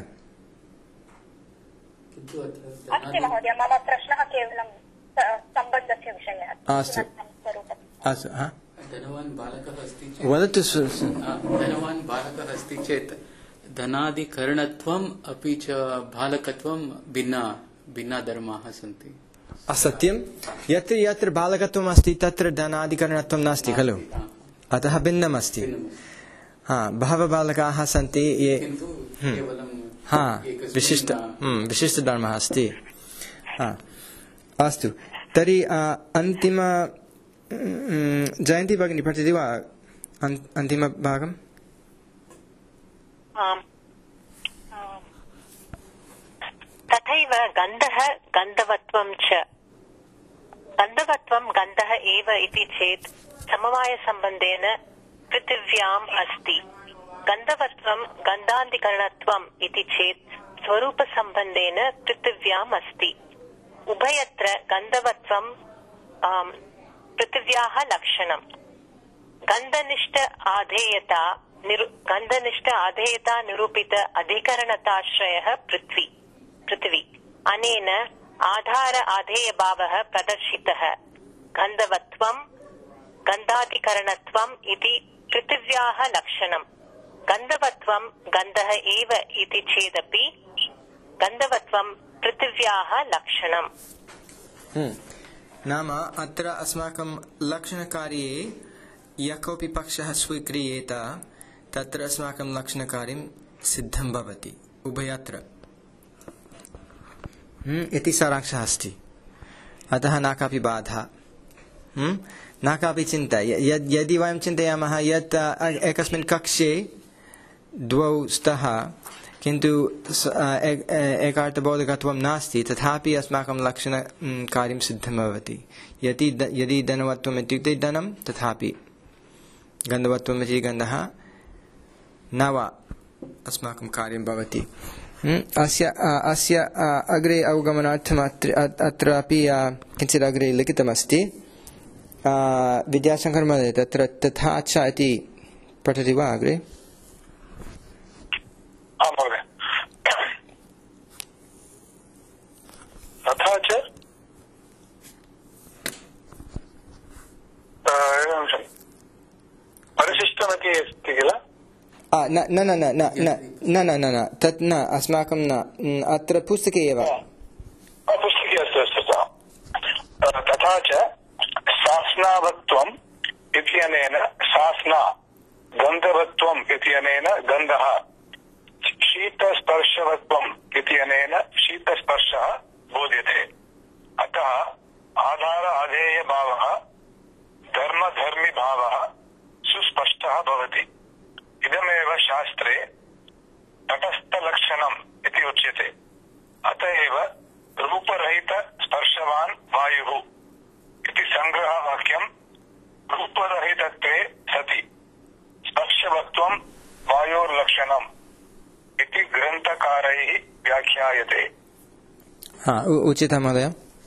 अस्ति महोदय, मम प्रश्नः केवलं सम्बन्धस्य विषये। अस्तु अस्तु, धनवान् बालकः अस्ति चेत् वदतु धनवान् बालकः अस्ति चेत् धनादिकरणत्वम् अपि च बालकत्वं भिन्ना भिन्ना धर्माः सन्ति। असत्यं यत्र यत्र बालकत्वम् अस्ति तत्र धनादिकरणत्वं नास्ति खलु, अतः भिन्नम् अस्ति। हा, बहवः बालकाः सन्ति ये हा विशिष्ट विशिष्टधर्मः अस्ति। हा, अस्तु तर्हि अन्तिम जयन्ती भगिनी पठति वा अन्तिमभागम्? तथैव गन्धः गन्धवत्वं च। गन्धवत्वं गन्धः एव इति चेत् समवायसम्बन्धेन पृथिव्याम् अस्ति। गन्धवत्वं गन्धाधिकरणत्वम् इति चेत् स्वरूपसम्बन्धेन पृथिव्याम् अस्ति। उभयत्र गन्धवत्वं पृथिव्याः लक्षणम्। गन्धनिष्ठ आधेयता निरु गन्धनिष्ठ आधेयता निरूपित अधिकरणताश्रयः पृथ्वी पृथ्वी अनेन आधार आधेयभावः प्रदर्शितः। गन्धवत्वं गन्धाधिकरणत्वम् इति पृथिव्याः लक्षणम्। गन्धवत्वं गन्धः एव इति चेदपि गन्धवत्वं पृथिव्याः लक्षणम्। नाम अत्र अस्माकं लक्षणकार्ये यः कोऽपि पक्षः स्वीक्रियेत तत्र अस्माकं लक्षणकार्यं सिद्धं भवति उभयत्र इति सारांशः अस्ति। अतः न कापि बाधा, न कापि चिन्ता। यदि वयं चिन्तयामः यत् एकस्मिन् कक्षे द्वौ स्तः किन्तु एकार्थबोधकत्वं नास्ति, तथापि अस्माकं लक्षणकार्यं सिद्धं भवति। यदि यदि धनवत्वम् इत्युक्ते धनं, तथापि गन्धवत्वम् इति गन्धः न वा अस्माकं कार्यं भवति। अस्य अस्य अग्रे अवगमनार्थम् अत्र अत्रापि किञ्चित् अग्रे लिखितमस्ति। विद्याशङ्कर महोदय तत्र तथा च इति पठति वा अग्रे? तथा च परिशिष्टमिति अस्ति किल? न न न न न न न न तत् न अस्माकं न, अत्र पुस्तके एव। पुस्तके अस्तु अस्तु। तथा च सास्नावत्वम् इत्यनेन सास्ना, गन्धवत्वम् इत्यनेन गन्धः, शीतस्पर्शवत्वम् इत्यनेन शीतस्पर्शः बोध्यते। अतः आधार आधेय भावः धर्मधर्मी भावः सुस्पष्टः भवति। इदमेव शास्त्रे तटस्थलक्षणम् इति उच्यते। अतएव रूपरहित स्पर्शवान् वायुः इति संग्रहवाक्यं रूपरहितत्वे सति स्पर्शवत्वं वायोर्लक्षणम् इति ग्रन्थकारैः व्याख्यायते। हा, उचितं महोदय।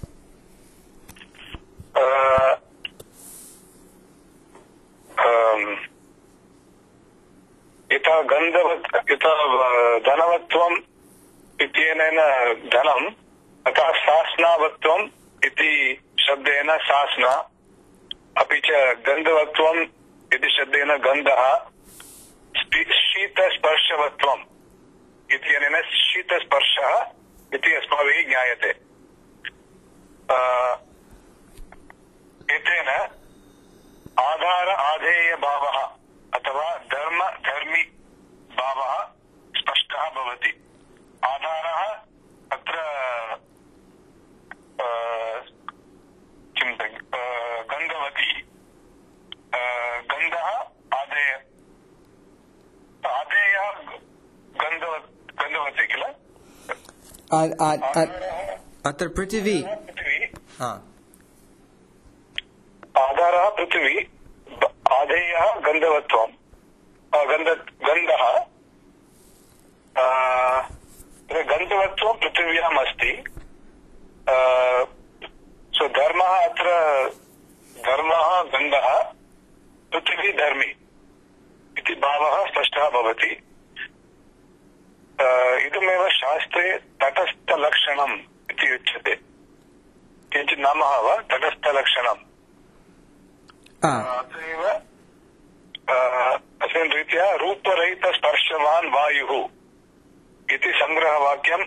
यथा गन्धवत् यथा धनवत्वम् इत्यनेन धनम्, अतः सास्नावत्वम् इति शब्देन सास्ना, अपि च गन्धवत्वम् इति शब्देन गन्धः, शीतस्पर्शवत्वम् इत्यनेन शीतस्पर्शः इति अस्माभिः ज्ञायते। एतेन आधार आधेय भावः अथवा धर्म धर्मी भावः स्पष्टः भवति। आधारः अत्र गन्धवती, गन्धः आधेय आधेयः गन्धवती किल? अत्र पृथिवी आधारः पृथिवी, आधेयः गन्धवत्वं गन्ध गन्धः गन्धवत्वं पृथिव्याम् अस्ति। सो धर्मः अत्र धर्मः गन्धः, पृथिवी धर्मी इति भावः स्पष्टः भवति। इदमेव शास्त्रे तटस्थलक्षणम् इति उच्यते। किञ्चित् नामः वा तटस्थलक्षणम्? अतएव तस्मिन् रीत्या रूपरहितस्पर्शवान् वायुः इति संग्रहवाक्यं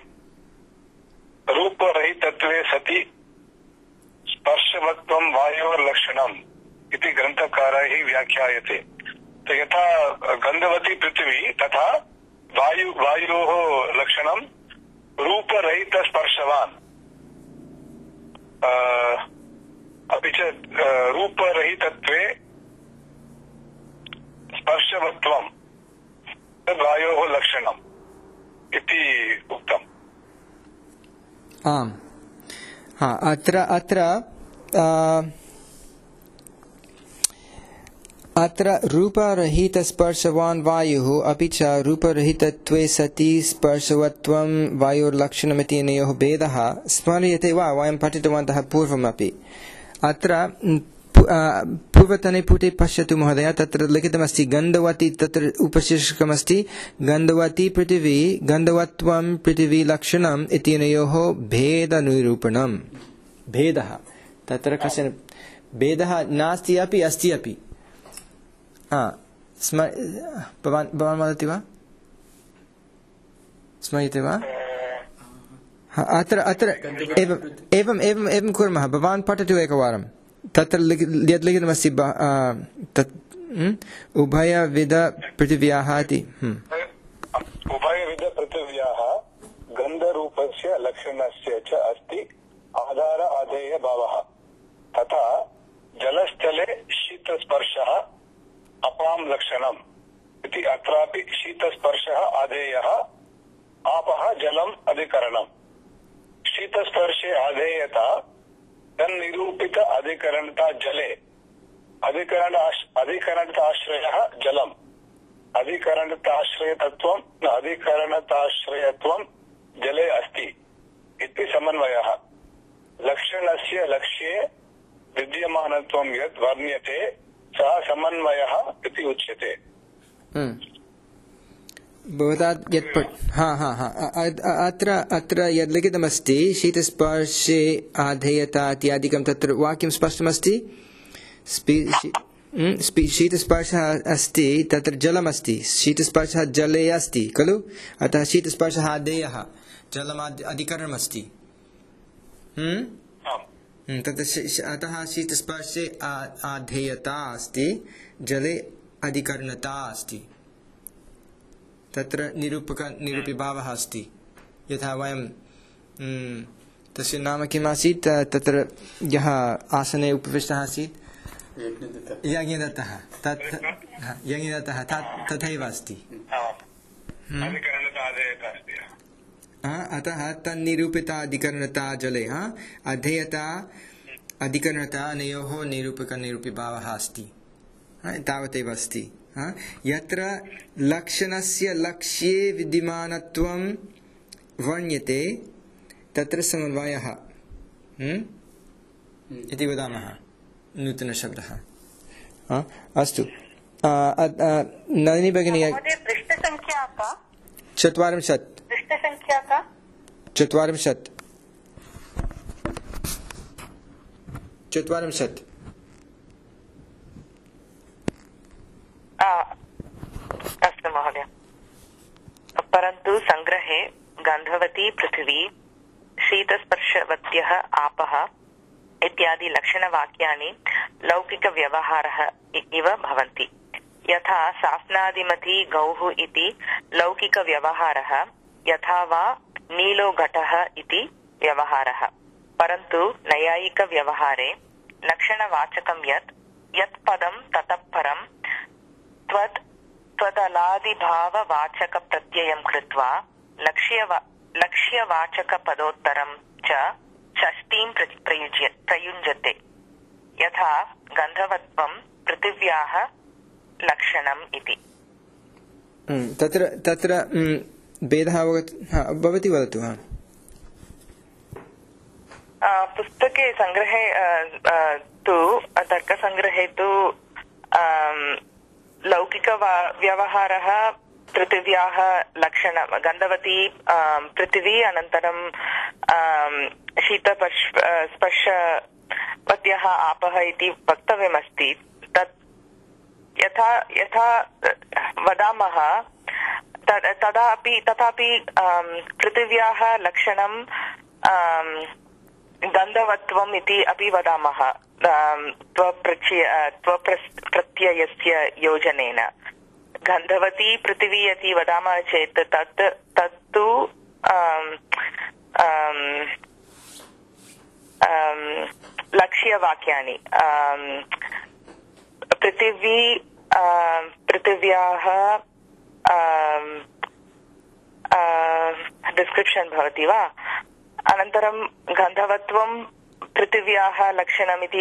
रूपरहितत्वे सति स्पर्शवत्वं वायोर्लक्षणम् इति ग्रन्थकारैः व्याख्यायते। यथा गन्धवती पृथिवी तथा वायु वायोः लक्षणं रूपरहितस्पर्शवान् अपि च रूपरहितत्वे स्पर्शवत्वं तद् वायोः लक्षणम् इति उक्तम्। आम् हा अत्र अत्र अत्र रूपरहितस्पर्शवान् वायुः अपि च रूपरहितत्वे सति स्पर्शवत्वं वायोर्लक्षणमिति अनयोः भेदः स्मर्यते वा? वयं पठितवन्तः पूर्वमपि। अत्र पूर्वतने पुटे पश्यतु महोदय, तत्र लिखितमस्ति गन्धवती, तत्र उपशीर्षकमस्ति गन्धवती पृथिवी गन्धवत्वं पृथिवी लक्षणम् इत्यनयोः भेदनिरूपणम्। भेदः तत्र कश्चन भेदः नास्ति अपि अस्ति अपि। हा स्म भवान् भवान् वदति वा? स्मर्यते वा? अत्र अत्र एवम् एवम् एवम् एवं कुर्मः। भवान् पठतु एकवारं। तत्र यद् लिखितमस्ति तत् उभयविध पृथिव्याः इति। उभयविध पृथिव्याः गन्धरूपस्य लक्षणस्य च अस्ति आधार आधेय भावः। तथा जलस्थले शीतस्पर्शः अपां लक्षणम् इति अत्रापि शीतस्पर्शः आधेयः, आपः जलम् अधिकरणम्। शीतस्पर्शे आधेयता तन्निरूपित अधिकरणता जले, अधिकरण अधिकरणताश्रयः जलम्, अधिकरणताश्रयतत्वं न अधिकरणताश्रयत्वं जले अस्ति इति समन्वयः। लक्षणस्य लक्ष्ये विद्यमानत्वं यत् वर्ण्यते सः समन्वयः इति उच्यते। भवता यत् हा हा हा अत्र अत्र यद् लिखितमस्ति शीतस्पर्शे आधेयता इत्यादिकं तत्र वाक्यं स्पष्टमस्ति। शीतस्पर्शः अस्ति, तत्र जलमस्ति, शीतस्पर्शः जले अस्ति खलु, अतः शीतस्पर्शः आधेयः, जलम् अधिकरणमस्ति। तत्र अतः शीतस्पर्शे आधेयता अस्ति, जले अधिकरणता अस्ति। तत्र निरूपक निरूपिभावः अस्ति। यथा वयं तस्य नाम किम् आसीत्, तत्र यः आसने उपविष्टः आसीत् यज्ञदत्तः, तत् यज्ञदत्तः तथैव अस्ति। अतः तन्निरूपिता अधिकरणता जले अधेयता अधिकरणता अनयोः निरूपकनिरूपिभावः अस्ति, तावदेव अस्ति। यत्र लक्षणस्य लक्ष्ये विद्यमानत्वं वर्ण्यते तत्र समन्वयः इति वदामः, नूतनशब्दः। अस्तु, नलिनी भगिनी पृष्ठसङ्ख्या का? चत्वारिंशत्। पृष्ठसङ्ख्या का? चत्वारिंशत् चत्वारिंशत्। अस्तु महोदय। परन्तु संग्रहे गन्धवती पृथिवी, शीतस्पर्शवत्यः आपः इत्यादि लक्षणवाक्यानि लौकिकव्यवहारः इव भवन्ति। यथा सास्नादिमती गौः इति लौकिकव्यवहारः, यथा वा नीलो घटः इति व्यवहारः। परन्तु नैयायिकव्यवहारे लक्षणवाचकं यत् यत् पदं ततः परं त्वद् त्वदलादिभाववाचकप्रत्ययं कृत्वा लक्ष्यवा लक्ष्यवाचकपदोत्तरं च षष्ठीं प्रयुज्य प्रयुञ्जते। यथा गन्धवत्वं पृथिव्याः लक्षणम् इति। तत्र तत्र भेदः भवति, वदतु। पुस्तके सङ्ग्रहे तु तर्कसङ्ग्रहे तु लौकिकव्यवहारः पृथिव्याः लक्षण गन्धवती पृथिवी अनन्तरं शीतस्पर्श स्पर्शवत्यः आपः इति वक्तव्यमस्ति। तत् यथा यथा वदामः तदापि तथापि पृथिव्याः लक्षणं गन्धवत्वम् इति अपि वदामः त्वप्रत्ययस्य योजनेन। गन्धवती पृथिवी इति वदामः चेत् तत् तत्तु लक्ष्यवाक्यानि। पृथिवी पृथिव्याः डिस्क्रिप्शन् भवति वा? अनन्तरं गन्धवत्वं पृथिव्याः लक्षणमिति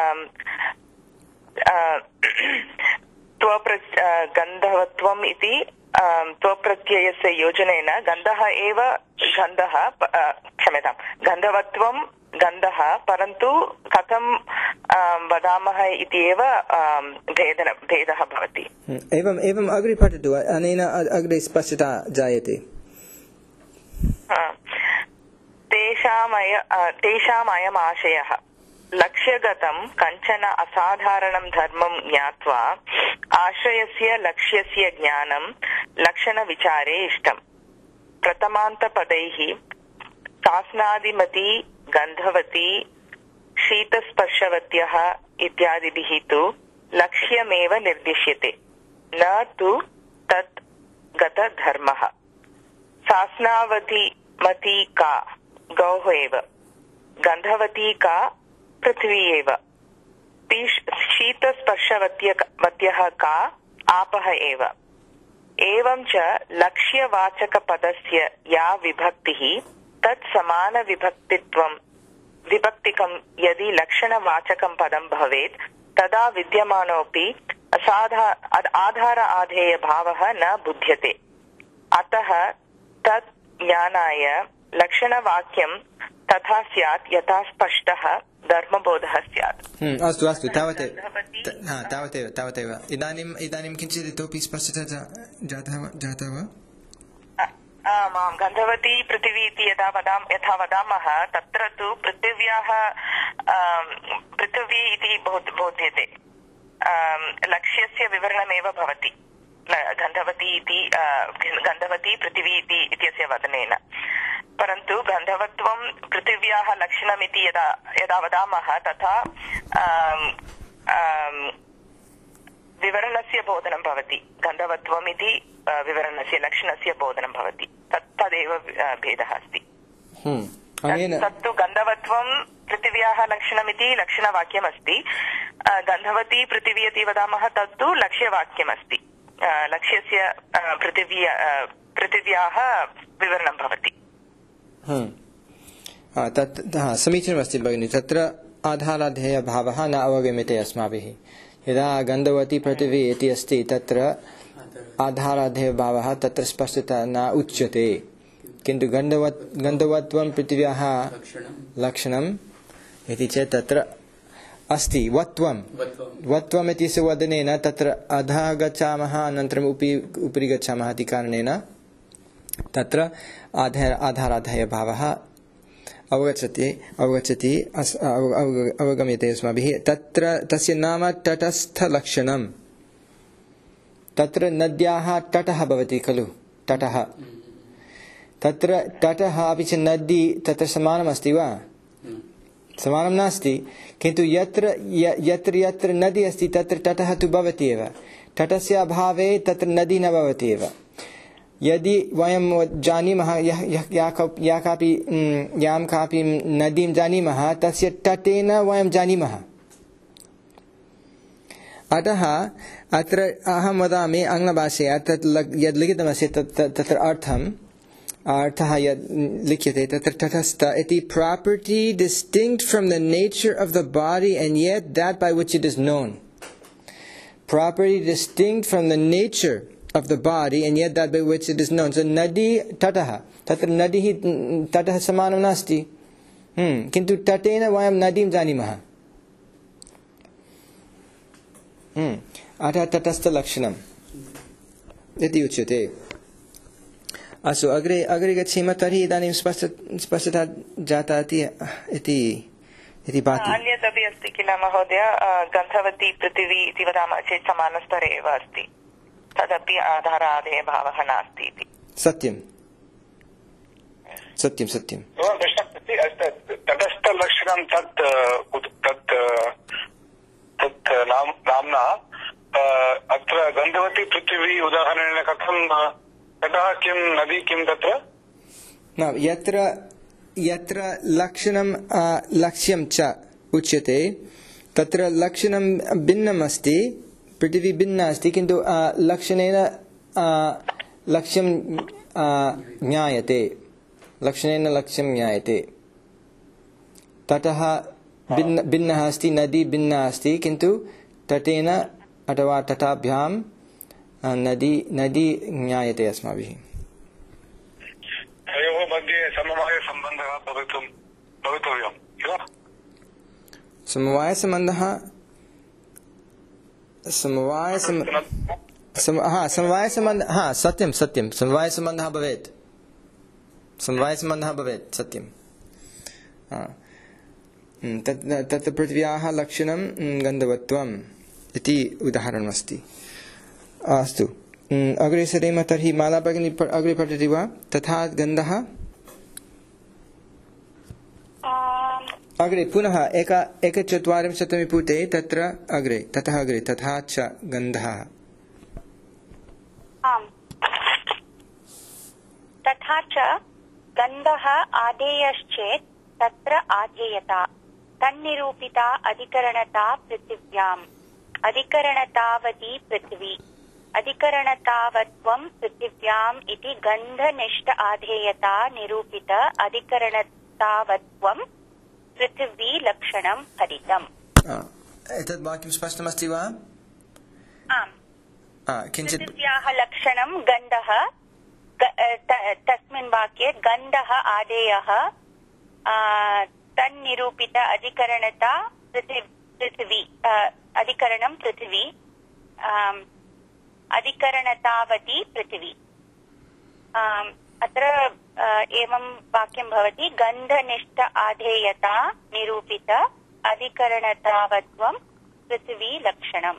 गन्धवत्वम् इति त्वप्रत्ययस्य योजनेन गन्धः एव गन्धः क्षम्यतां गन्धवत्वं गन्धः परन्तु कथं वदामः इति एव भेदन भेदः भवति। एवम् एवम् अग्रे पठतु, अनेन अग्रे स्पष्टता जायते। तेषामयम् आशयः लक्ष्यगतं कञ्चन असाधारणं धर्मं ज्ञात्वा आश्रयस्य लक्ष्यस्य ज्ञानं लक्षणविचारे इष्टम्। प्रथमान्तपदैः सास्नादिमती गन्धवती शीतस्पर्शवत्यः इत्यादिभिः तु लक्ष्यमेव निर्दिश्यते, न तु तत् गतधर्मः। सास्नावती मती का गौः एव, गन्धवती का पृथ्वी एव, शीतस्पर्शवत्यः का आपः एव। एवं च लक्ष्यवाचकपदस्य या विभक्तिः तत् समानविभक्तित्वं विभक्तिकं यदि लक्षणवाचकं पदं भवेत् तदा विद्यमानोऽपि असाधा आधार आधेय भावः न बुध्यते। अतः तत् ज्ञानाय लक्षणवाक्यं तथा स्यात् यथा स्पष्टः धर्मबोधः स्यात्। अस्तु अस्तु तावदेव तावदेव तावदेव इदानीम् इदानीं किञ्चित् इतोपि स्पष्टता जाता वा? आमां गन्धवती पृथिवी इति यदा वदाम यथा वदामः तत्र तु पृथिव्याः पृथिवी इति बोध्यते, लक्ष्यस्य विवरणमेव भवति गन्धवती इति गन्धवती पृथिवी इति इत्यस्य वदनेन। परन्तु गन्धवत्वं पृथिव्याः लक्षणमिति यदा यदा वदामः तथा विवरणस्य बोधनं भवति। गन्धवत्वम् इति विवरणस्य लक्षणस्य बोधनं भवति। तत् तदेव भेदः अस्ति। तत्तु गन्धवत्वं पृथिव्याः लक्षणमिति लक्षणवाक्यमस्ति। गन्धवती पृथिवी इति वदामः तत्तु लक्ष्यवाक्यमस्ति। लक्ष्यस्य पृथिवी पृथिव्याः विवरणं भवति। तत् समीचीनमस्ति भगिनि। तत्र आधाराधेयभावः न अवगम्यते अस्माभिः। यदा गन्धवती पृथिवी इति अस्ति तत्र आधाराधेयभावः तत्र स्पष्टता न उच्यते, किन्तु गन्धवत् गन्धवत्वं पृथिव्याः लक्षणम् इति चेत् तत्र अस्ति वत्वं वत्वम् इति वदनेन तत्र अधः गच्छामः अनन्तरम् उपरि उपरि गच्छामः इति कारणेन तत्र आधार आधाराधेयभावः अवगच्छति अवगच्छति अवगम्यते अस्माभिः। तत्र तस्य नाम तटस्थलक्षणं। तत्र नद्याः तटः भवति खलु, तटः। तत्र तटः अपि च नदी तत्र समानमस्ति वा? समानं नास्ति, किन्तु यत्र यत्र यत्र नदी अस्ति तत्र तटः तु भवति एव। तटस्य अभावे तत्र नदी न भवति एव। यदि वयं जानीमः या कापि यां कापि नदीं जानीमः तस्य तटेन वयं जानीमः। अतः अत्र अहं वदामि आङ्ग्लभाषया तत् यद् लिखितमस्ति तत्र अर्थम् अर्थः यद् लिख्यते तत्र तटस्थ इति property distinct from the nature of the body and yet that by which it is known. Property distinct from the nature of the body and yet that by which it is known. So nadi tatah, tatra nadi tatah samanam nasti, hmm kintu tatena vayam nadim janimah, hmm atha tatastha lakshanam iti uchyate. अस्तु अग्रे अग्रे गच्छेम तर्हि इदानीं स्पष्ट स्पष्टता जाता इति इति भाति। अन्यदपि अस्ति किल महोदय, गन्धवती पृथिवी इति वदामः चेत् समानस्तरे एव अस्ति, तदपि आधारादेः भावः नास्ति इति। सत्यं सत्यं सत्यं। तटस्थलक्षणं तत् तत् तत् नाम्ना अत्र गन्धवती पृथिवी उदाहरणेन कथं ततः किं नदी किं तत्र न यत्र यत्र लक्षणं लक्ष्यं च उच्यते तत्र लक्षणं भिन्नम् अस्ति, पृथिवी भिन्ना अस्ति, किन्तु लक्षणेन लक्ष्यं ज्ञायते, लक्षणेन लक्ष्यं ज्ञायते। ततः भिन्न भिन्नः अस्ति, नदी भिन्ना अस्ति, किन्तु तटेन अथवा तटाभ्यां नदी नदी ज्ञायते अस्माभिः। तयोः मध्ये समवायसम्बन्धः भवितुं भवितव्यं किल? समवायसम्बन्धः समवायसम्बन्धः हा समवायसम्बन्धः हा सत्यं सत्यं समवायसम्बन्धः भवेत्, समवायसम्बन्धः भवेत् सत्यं। तत् तत्र पृथिव्याः लक्षणं गन्धवत्वम् इति उदाहरणमस्ति। अस्तु, अग्रे सरेम। तर्हि माला भगिनी अग्रे पठति वा? तथा गन्धः अग्रे पुनः एक एकचत्वारिंशत्तमे पुटे तत्र अग्रे ततः अग्रे तथा च गन्धः। आम्, तथा च गन्धः आदेयश्चेत् तत्र आधेयता तन्निरूपिता अधिकरणता पृथिव्याम् अधिकरणतावती पृथिवी अधिकरणतावत्वं पृथिव्याम् इति गन्धनिष्ठ आधेयता निरूपित अधिकरणतावत्वं पृथिवी लक्षणं हरितम्। एतद् वाक्यं स्पष्टमस्ति वा? आम्, किञ्चित् पृथिव्याः लक्षणं गन्धः, तस्मिन् वाक्ये गन्धः आदेयः, तन्निरूपित अधिकरणता पृथिवी अधिकरणं पृथिवी अधिकरणतावती पृथिवी। अत्र एवं वाक्यं भवति, गन्धनिष्ठ आधेयता निरूपित अधिकरणतावत्वं पृथिवी लक्षणम्।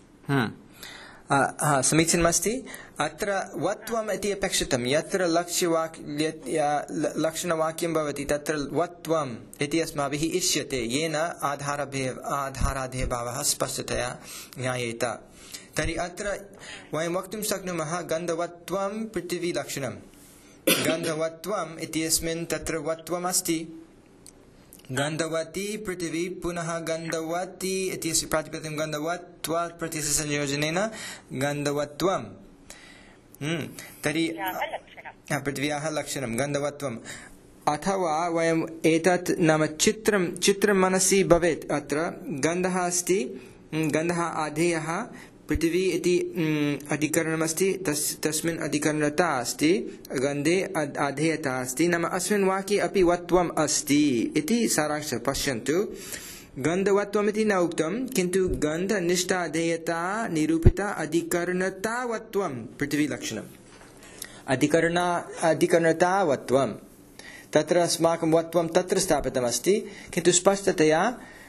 समीचीनमस्ति। अत्र वत्वम् इति अपेक्षितं। यत्र लक्ष्यवाक्य लक्षणवाक्यं भवति तत्र वत्वम् इति अस्माभिः इष्यते, येन आधारभेव आधाराधेयभावः स्पष्टतया ज्ञायेत। तर्हि अत्र वयं वक्तुं शक्नुमः गन्धवत्वं पृथिवी लक्षणं। गन्धवत्वम् इत्यस्मिन् तत्र वत्वम् अस्ति, गन्धवती पृथिवी पुनः गन्धवती इत्यस्य प्रातिपदिकं गन्धवत्वात् प्रत्ययस्य संयोजनेन गन्धवत्वम्। तर्हि पृथिव्याः लक्षणं गन्धवत्वम्। अथवा वयम् एतत् नाम चित्रं चित्रं मनसि भवेत्। अत्र गन्धः अस्ति, गन्धः आधेयः, पृथिवी इति अधिकरणमस्ति, तस् तस्मिन् अधिकरणता अस्ति, गन्धे आधेयता अस्ति, नाम अस्मिन् वाक्ये अपि वत्वम् अस्ति इति सारांशः। पश्यन्तु, गन्धवत्वम् इति न उक्तं, किन्तु गन्धनिष्ठाधेयता निरूपिता अधिकरणतावत्वं पृथिवीलक्षणम्। अधिकरणा अधिकरणतावत्वं तत्र अस्माकं वत्वं तत्र स्थापितमस्ति, किन्तु स्पष्टतया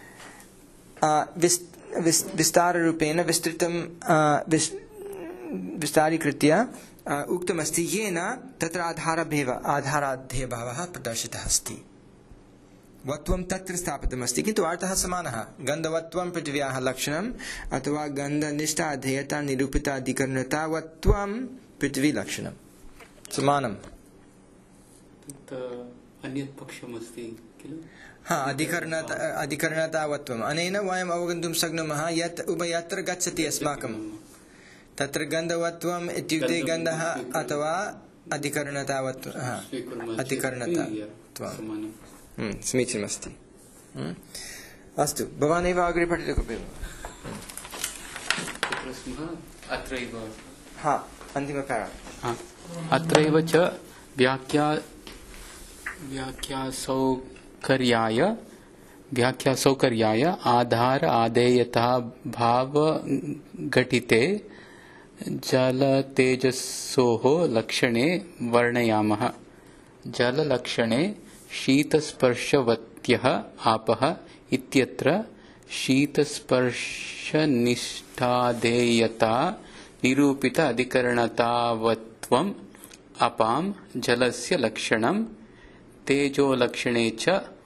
विस् विस्ताररूपेण विस्तृतं विस्तारीकृत्य उक्तमस्ति, येन तत्र आधारभेव आधाराध्यभावः प्रदर्शितः अस्ति। वत्वं तत्र स्थापितमस्ति, किन्तु अर्थः समानः। गन्धवत्वं पृथिव्याः लक्षणम् अथवा गन्धनिष्ठाधेयता निरूपिताधिकरणतावत्वं पृथिवी लक्षणं समानम्। अन्यत् पक्षमस्ति किल? हा, अधिकरणता अधिकरणतावत्वम्। अनेन वयम् अवगन्तुं शक्नुमः यत् उभयत्र गच्छति अस्माकं। तत्र गन्धवत्वम् इत्युक्ते गन्धः अथवा अधिकरणतावत्वं, हा अधिकरणतावत्वं। समीचीनमस्ति। अस्तु, भवान् एव अग्रे पठतु कृपया। अत्रैव हा अन्तिमकारा अत्रैव च व्याख्या व्याख्यासौकर्याय व्याख्यासौकर्याय आधार आधेयता भाव घटिते जलतेजसोः लक्षणे वर्णयामः। जललक्षणे शीतस्पर्शवत्यः आपः इत्यत्र शीतस्पर्शनिष्ठाधेयता निरूपित अधिकरणतावत्वम् अपां जलस्य लक्षणं तेजोलक्षणे च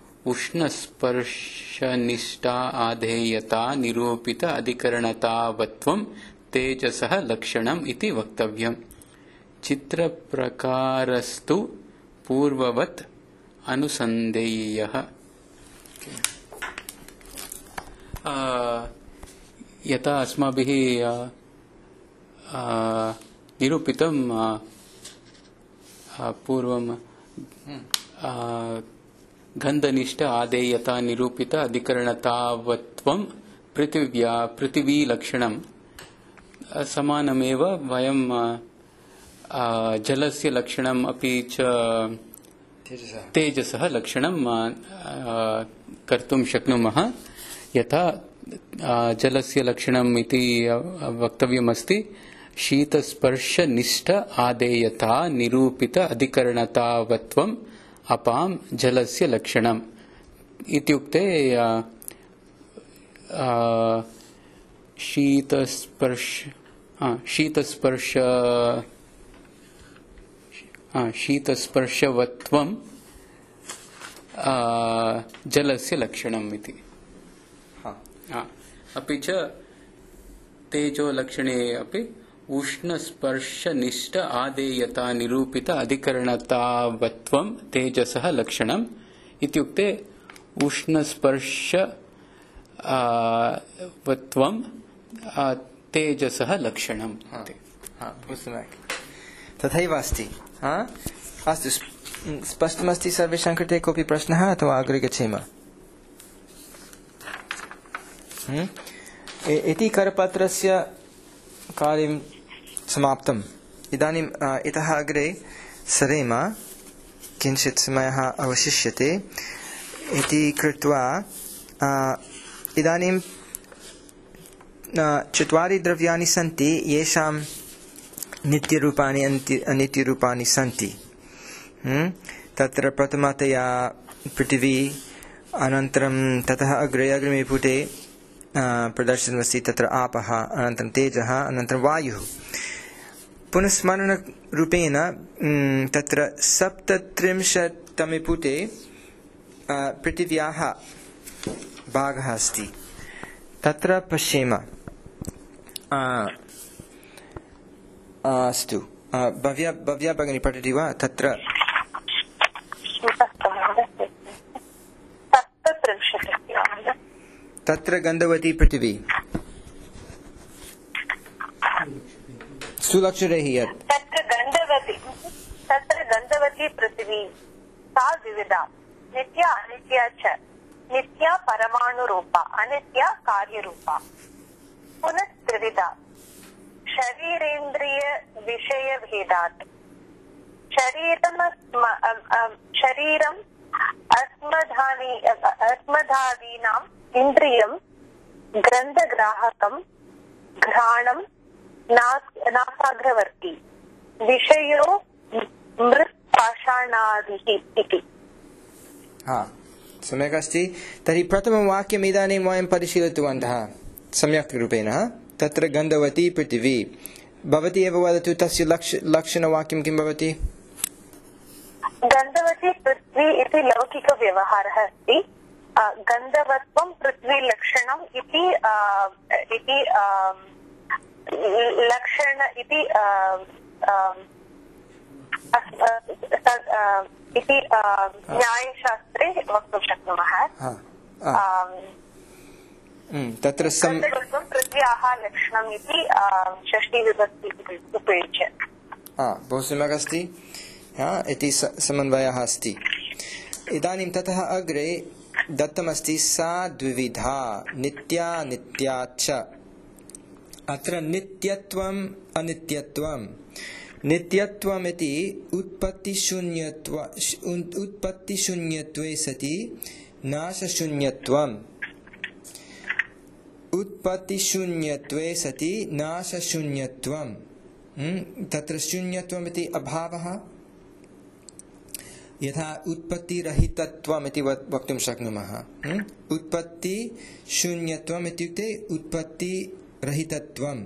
उष्णस्पर्शनिष्ठा आधेयता निरूपित अधिकरणतावत्वं तेजसः लक्षणम् इति वक्तव्यम्। चित्रप्रकारस्तु पूर्ववत् अनुसन्धेयः। यथा अस्माभिः निरूपितं पूर्वं गन्धनिष्ठ आदेयता निरूपित अधिकरणतावत्वं पृथिव्या पृथिवीलक्षणं समानमेव वयं जलस्य लक्षणम् अपि च तेजसः लक्षणं कर्तुं शक्नुमः। यथा जलस्य लक्षणम् इति वक्तव्यमस्ति शीतस्पर्शनिष्ठ आदेयता निरूपित अधिकरणतावत्वम् अपां जलस्य लक्षणम् इत्युक्ते शीतस्पर्श शीतस्पर्श शीतस्पर्शवत्वं जलस्य लक्षणम् इति। अपि च तेजोलक्षणे अपि उष्णस्पर्शनिष्ठ आदेयता निरूपित अधिकरणतावत्वं तेजसः लक्षणम् इत्युक्ते उष्णस्पर्शवत्वं तेजसः लक्षणम्। तथैव अस्ति। अस्तु, स्पष्टमस्ति सर्वेषां कृते? कोऽपि प्रश्नः अथवा अग्रे गच्छेम? इति करपत्रस्य कार्यं समाप्तम्। इदानीम् इतः अग्रे सरेम, किञ्चित् समयः अवशिष्यते इति कृत्वा इदानीं चत्वारि द्रव्याणि सन्ति येषां नित्यरूपाणि अनित्यरूपाणि सन्ति। तत्र प्रथमतया पृथिवी, अनन्तरं ततः अग्रे अग्रिमे पुटे प्रदर्शनमस्ति तत्र आपः, अनन्तरं तेजः, अनन्तरं वायुः। पुनस्मरणरूपेण तत्र सप्तत्रिंशत्तमे पुटे पृथिव्याः भागः अस्ति। तत्र पश्येम। अस्तु, भव्या भव्या भगिनी पठति वा? तत्र तत्र गन्धवती पृथिवी सुलक्षणैः यत् तत्र गन्धवती तत्र गन्धवती पृथिवी सा विविधा, नित्या अनित्या च, नित्या परमाणुरूपा, अनित्या कार्यरूपा। पुनः त्रिविधा, शरीरेन्द्रिय विषयभेदात्। शरीरम् शरीरम् अस्मधानि अस्मधादीनाम् इन्द्रियं ग्रन्थग्राहकं घ्राणं नासाग्रवर्ती, विषयो मृत्पाषाणादिः इति। हा, सम्यक् अस्ति। तर्हि प्रथमं वाक्यम् इदानीं वयं परिशीलितवन्तः सम्यक् रूपेण। तत्र गन्धवती पृथिवी। भवती एव वदतु, तस्य लक्ष लक्षणवाक्यं किं भवति? गन्धवती पृथ्वी इति लौकिकव्यवहारः अस्ति। गन्धवत्वं पृथ्वीलक्षणम् इति इति लक्षण इति इति न्यायशास्त्रे वक्तुं शक्नुमः। तत्र गन्धवत्वं पृथ्व्याः लक्षणम् इति षष्ठीविभक्ति उपयुज्य। बहु सम्यक् अस्ति इति समन्वयः अस्ति। इदानीं ततः अग्रे दत्तमस्ति सा द्विविधा, नित्या नित्या च। अत्र नित्यत्वम् अनित्यत्वम्। नित्यत्वम् इति उत्पत्तिशून्यत्व उत्पत्तिशून्यत्वे सति नाशशून्यत्वम्। उत्पत्तिशून्यत्वे सति नाशशून्यत्वम्। तत्र शून्यत्वम् इति अभावः, यथा उत्पत्तिरहितत्वम् इति वक्तुं शक्नुमः। उत्पत्तिशून्यत्वम् इत्युक्ते उत्पत्तिरहितत्वम्।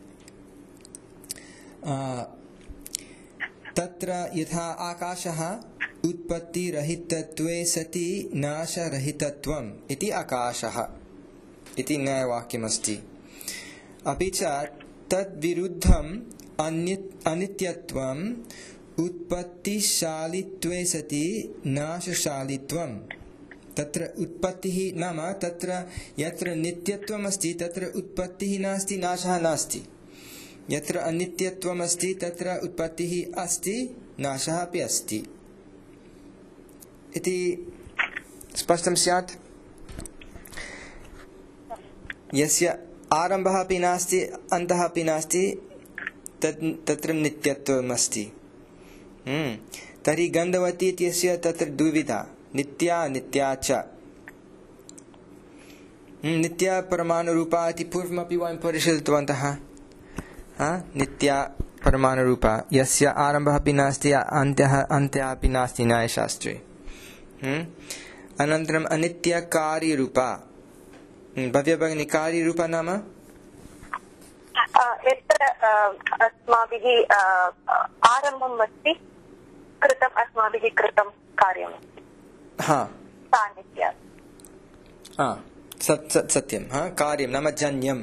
तत्र यथा आकाशः उत्पत्तिरहितत्वे सति नाशरहितत्वम् इति आकाशः इति न्यायवाक्यमस्ति। अपि च तद्विरुद्धम् अनित्यत्वम् उत्पत्तिशालित्वे सति नाशशालित्वम्। तत्र उत्पत्तिः नाम तत्र यत्र नित्यत्वम् अस्ति तत्र उत्पत्तिः नास्ति, नाशः नास्ति। यत्र अनित्यत्वम् अस्ति तत्र उत्पत्तिः अस्ति, नाशः अपि अस्ति इति स्पष्टं स्यात्। यस्य आरम्भः अपि नास्ति, अन्तः अपि नास्ति, तत् तत्र नित्यत्वम् अस्ति। हम्म तर्हि गन्धवती इत्यस्य तत्र द्विविधा, नित्या नित्या च। नित्या परमाणुरूपा इति पूर्वमपि वयं परिशीलितवन्तः। नित्या परमाणुरूपा यस्य आरम्भः अपि नास्ति, अन्त्यः अन्त्यः अपि नास्ति न्यायशास्त्रे। अनन्तरम् अनित्यकार्यरूपा। भव्य भगिनी, कार्यरूपा नाम यत्र अस्माभिः आरम्भम् अस्ति, कृतम् अस्माभिः कृतं कार्यं। हा सान्निध्या। हा सत्यं। हा कार्यं नाम जन्यम्।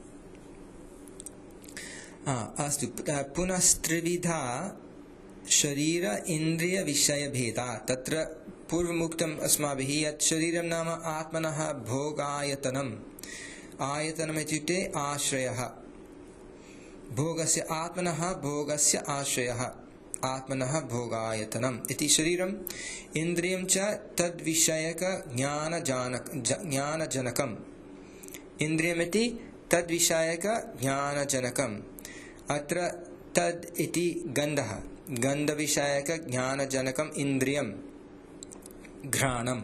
अस्तु, पुनस्त्रिविधा शरीर इन्द्रिय विषय भेदा। तत्र पूर्वमुक्तम् अस्माभिः यत् शरीरं नाम आत्मनः भोगायतनम्। आयतनम् इत्युक्ते आश्रयः। भोगस्य आत्मनः भोगस्य आश्रयः, आत्मनः भोगायतनम् इति शरीरम्। इन्द्रियं च तद्विषयक ज्ञानजानक ज्ञानजनकम्। इन्द्रियमिति तद्विषयक ज्ञानजनकम्। अत्र तद् इति गन्धः, गन्धविषयक ज्ञानजनकम् इन्द्रियं घ्राणम्।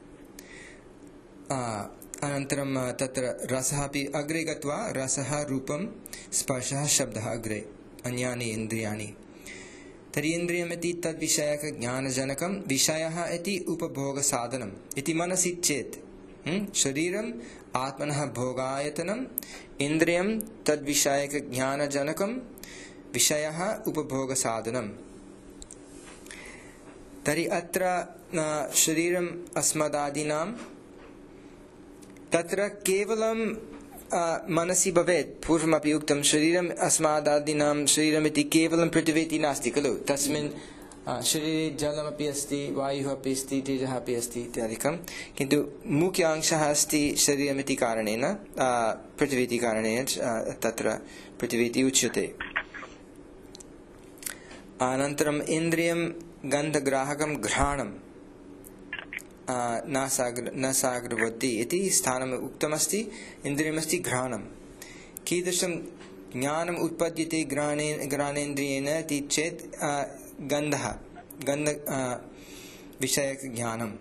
अनन्तरं तत्र रसः अपि अग्रे गत्वा रसः, रूपं, स्पर्शः, शब्दः अग्रे अन्यानि इन्द्रियाणि। तर्हि इन्द्रियमिति तद्विषयक ज्ञानजनकं, विषयः इति उपभोगसाधनम् इति मनसि चेत् शरीरम् आत्मनः भोगायतनम्, इन्द्रियं तद्विषयक ज्ञानजनकं, विषयः उपभोगसाधनम्। तर्हि अत्र शरीरम् अस्मदादीनां तत्र केवलं मनसि भवेत्। पूर्वमपि उक्तं शरीरम् अस्मादादीनां शरीरमिति केवलं पृथिवी इति नास्ति खलु। तस्मिन् शरीरे जलमपि अस्ति, वायुः अपि अस्ति, तेजः अपि अस्ति इत्यादिकं। किन्तु मुख्य अंशः अस्ति शरीरमिति कारणेन, पृथिवी इति कारणेन तत्र पृथिवी इति उच्यते। अनन्तरम् इन्द्रियं गन्धग्राहकं घ्राणम् नासाग्रवर्ती इति स्थानम् उक्तमस्ति। इन्द्रियमस्ति घ्राणम्। कीदृशं ज्ञानम् उत्पद्यते घ्राणे घ्राणेन्द्रियेण इति चेत् गन्धः, गन्ध विषयकज्ञानम्।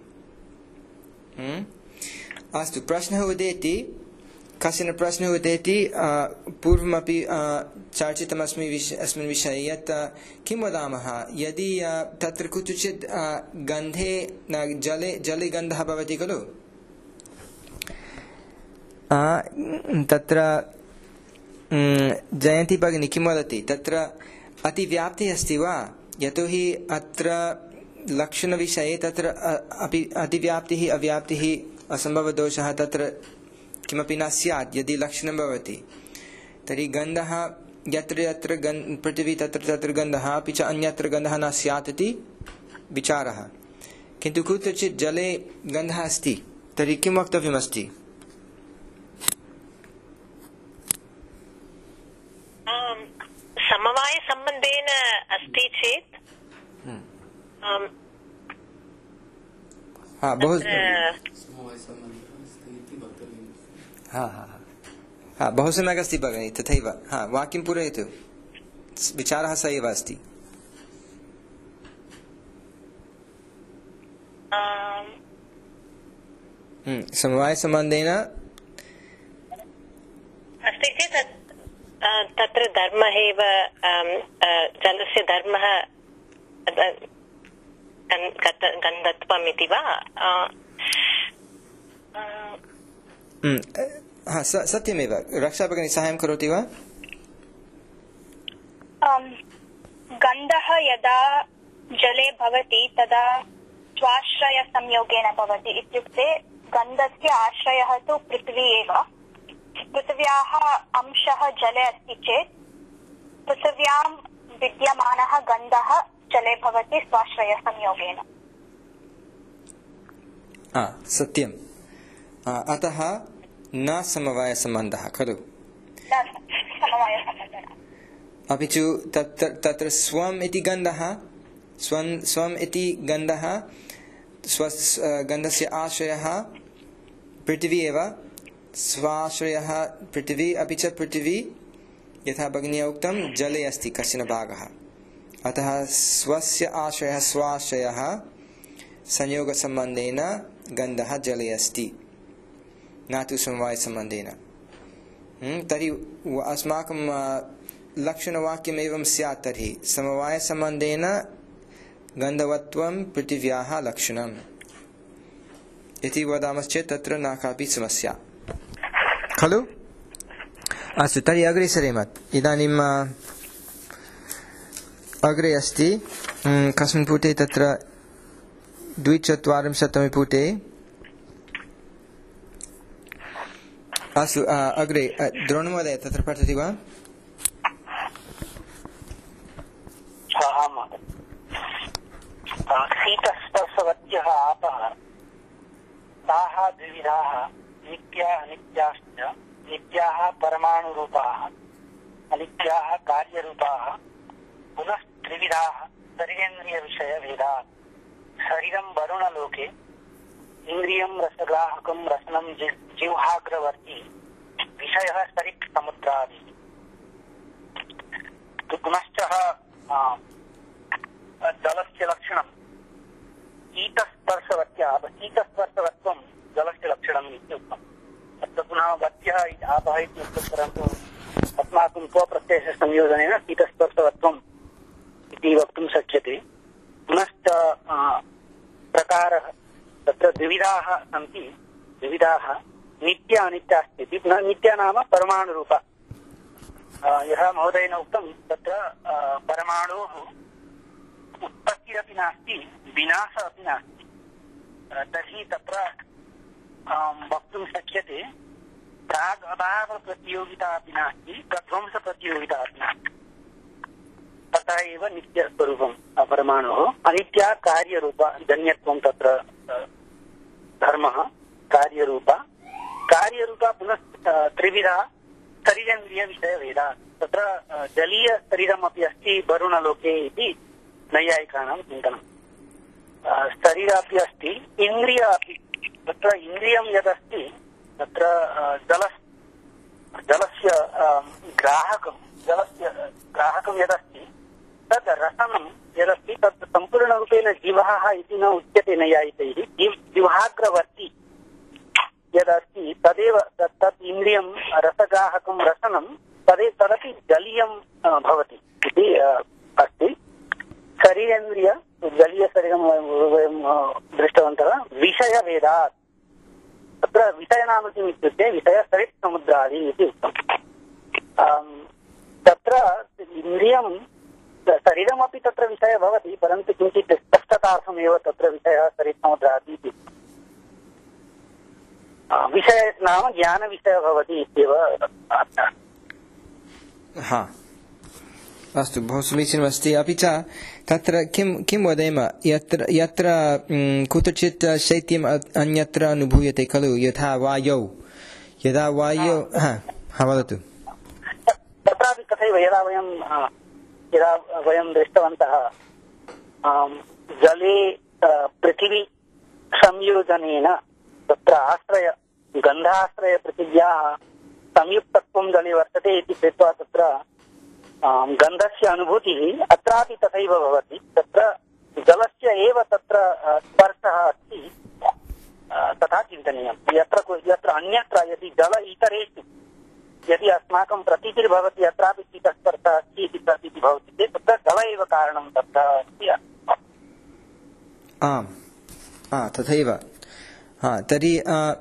अस्तु, प्रश्नः उदेति, कश्चन प्रश्नः उदेति। पूर्वमपि चर्चितमस्मि अस्मिन् विषये यत् किं वदामः, यदि तत्र कुत्रचित् गन्धे जले जले गन्धः भवति खलु, तत्र जयन्ती भगिनी किं वदति, तत्र अतिव्याप्तिः अस्ति वा? यतोहि अत्र लक्षणविषये तत्र अपि अतिव्याप्तिः अव्याप्तिः असम्भवदोषः तत्र किमपि न स्यात्। यदि लक्षणं भवति तर्हि गन्धः यत्र यत्र पृथिवी तत्र तत्र गन्धः, अपि च अन्यत्र गन्धः न स्यात् इति विचारः। किन्तु कुत्रचित् जले गन्धः अस्ति तर्हि किं वक्तव्यमस्ति? समवायसम्बन्धेन अस्ति चेत् बहु हा हा हा बहु सम्यक् अस्ति भगिनि, तथैव। हा, वाक्यं पूरयतु। विचारः स एव अस्ति। समवायसम्बन्धेन अस्ति चेत् तत्र धर्मः एव, जलस्य धर्मः गन्- गत- गन्धत्वम् इति वा? अ, अ, हम्म, हा, स- सत्यमेव। रक्षा भगिनी साहाय्यं करोति वा? आम्, गन्धः यदा जले भवति तदा स्वाश्रयसंयोगेन भवति। इत्युक्ते गन्धस्य आश्रयः तु पृथ्वी एव। पृथिव्याः अंशः जले अस्ति चेत् पृथिव्यां विद्यमानः गन्धः जले भवति स्वाश्रयसंयोगेन। हा, सत्यम्। हा, अतः न समवायसम्बन्धः खलु? न समवायसम्बन्धः। अपि च तत्र तत्र स्वम् इति गन्धः स्वं स्वम् इति गन्धः स्व गन्धस्य आश्रयः पृथिवी एव। स्वाश्रयः पृथिवी, अपि च पृथिवी यथा भगिन्या उक्तं जले अस्ति कश्चन भागः। अतः स्वस्य आश्रयः स्वाश्रयः संयोगसम्बन्धेन गन्धः जले अस्ति, न तु समवायसम्बन्धेन। तर्हि अस्माकं लक्षणवाक्यम् एवं स्यात्। तर्हि समवायसम्बन्धेन गन्धवत्वं पृथिव्याः लक्षणम् इति वदामश्चेत् तत्र न कापि समस्या खलु? अस्तु, तर्हि अग्रे सरेम। इदानीम् अग्रे अस्ति कस्मिन् पुटे? तत्र द्विचत्वारिंशत्तमे पुटे। अस्तु, अग्रे द्रोणमहोदय तत्र पठति वा? शीतस्पर्शवत्यः आपः ताः द्विविधाः नित्या अनित्याश्च नित्याः परमाणुरूपाः अनित्याः कार्यरूपाः पुनः त्रिविधाः शरीरेन्द्रियविषयभेदात्। शरीरं वरुणलोके इन्द्रियं रसग्राहकं रसनं जिह्वाग्रवर्ती विषयः सरित्समुद्रादि। पुनश्च जलस्य लक्षणं शीतस्पर्शवत्या शीतस्पर्शवत्वं जलस्य लक्षणम् इत्युक्तम्। तत्र पुनः वत्यः आपः इत्युक्तं, परन्तु अस्माकं स्वप्रत्ययस्य संयोजनेन शीतस्पर्शवत्वम् इति वक्तुं शक्यते। पुनश्च प्रकारः तत्र द्विविधाः सन्ति। द्विविधाः नित्या अनित्यास्ति। पुनः नित्या नाम परमाणुरूपा। यः महोदयेन उक्तं तत्र परमाणोः उत्पत्तिरपि नास्ति, विनाशः अपि नास्ति। तर्हि तत्र वक्तुं शक्यते प्राग् अभावप्रतियोगिता अपि नास्ति, प्रध्वंसप्रतियोगिता अपि नास्ति। तथा एव नित्यस्वरूपं परमाणोः। अनित्या कार्यरूपा जन्यत्वं तत्र धर्मः कार्यरूपा। कार्यरूपा पुनः त्रिविधा शरीरेन्द्रियविषयभेदा। तत्र जलीयशरीरमपि अस्ति वरुणलोके इति नैयायिकानां चिन्तनं। शरीरमपि अस्ति, इन्द्रिय अपि। तत्र इन्द्रियं यदस्ति तत्र जल जलस्य ग्राहकं जलस्य ग्राहकं यदस्ति तद् रसनं यदस्ति तत् सम्पूर्णरूपेण जीवः इति न उच्यते नैयायिकैः। जिह्वाग्रवर्ती यदस्ति तदेव तत् इन्द्रियं रसग्राहकं रसनं तदे तदपि जलीयं भवति इति अस्ति। शरीरेन्द्रिय जलीयशरीरं वयं दृष्टवन्तः। विषयभेदात् तत्र विषय नाम किम् इत्युक्ते विषय सरित्समुद्रादि इति उक्तम्। तत्र इन्द्रियं शरीरमपि तत्र विषयः भवति, परन्तु किञ्चित् स्पष्टतार्थमेव तत्र विषयः सरित्समुद्रादि इति। विषय नाम ज्ञानविषयः भवति इत्येव। हा, अस्तु, बहु समीचीनमस्ति। अपि च तत्र किं किं वदेम, यत्र यत्र कुत्रचित् शैत्यम् अन्यत्र अनुभूयते खलु, यथा वायौ। यदा वायौ हा वदतु। तत्रापि तथैव यदा वयं यदा वयं दृष्टवन्तः जले पृथिवी संयोजनेन तत्र आश्रय गन्धाश्रय पृथिव्याः संयुक्तत्वं जले वर्तते इति कृत्वा तत्र गन्धस्य अनुभूतिः अत्रापि तथैव भवति। तत्र जलस्य एव तत्र स्पर्शः अस्ति तथा चिन्तनीयं। यत्र यत्र अन्यत्र यदि जल इतरेषु यदि अस्माकं प्रतीतिर्भवति अत्रापि शीतस्पर्शः अस्ति इति प्रतीतिः भवति चेत् तत्र जल एव कारणं तत्र अस्ति। आम् तथैव तर्हि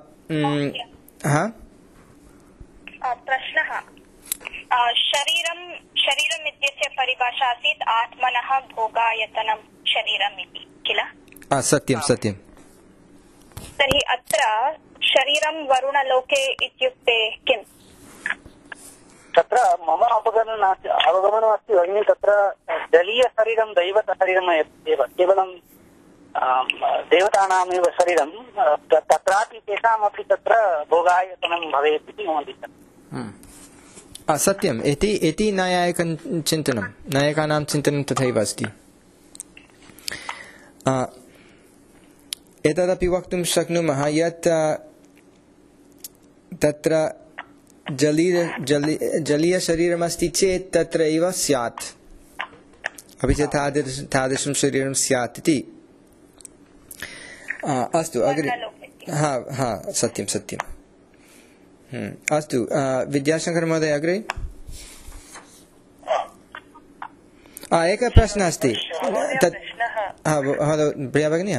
प्रश्नः शरीरं शरीरम् इत्यस्य परिभाषा आसीत् आत्मनः भोगायतनं शरीरम् इति किल? सत्यं सत्यं। तर्हि अत्र शरीरं वरुणलोके इत्युक्ते किम्? तत्र मम अवगमनं नास्ति अवगमनमस्ति भगिनी। तत्र जलीयशरीरं दैवतशरीरम् एव, केवलं देवतानामेव शरीरं, तत्रापि तेषामपि तत्र भोगायतनं भवेत् इति मम चिन्तनं। सत्यम् इति इति नैयायिकं चिन्तनं, नायकानां चिन्तनं तथैव अस्ति। एतदपि वक्तुं शक्नुमः यत् तत्र जलीय जली जलीयशरीरमस्ति चेत् तत्र एव स्यात्, अपि च तादृश तादृशं शरीरं स्यात् इति। अस्तु अग्रे। हा हा सत्यं सत्यम्। अस्तु विद्याशंकर महोदय अग्रे। एकः प्रश्नः अस्ति। प्रिया भगिनी,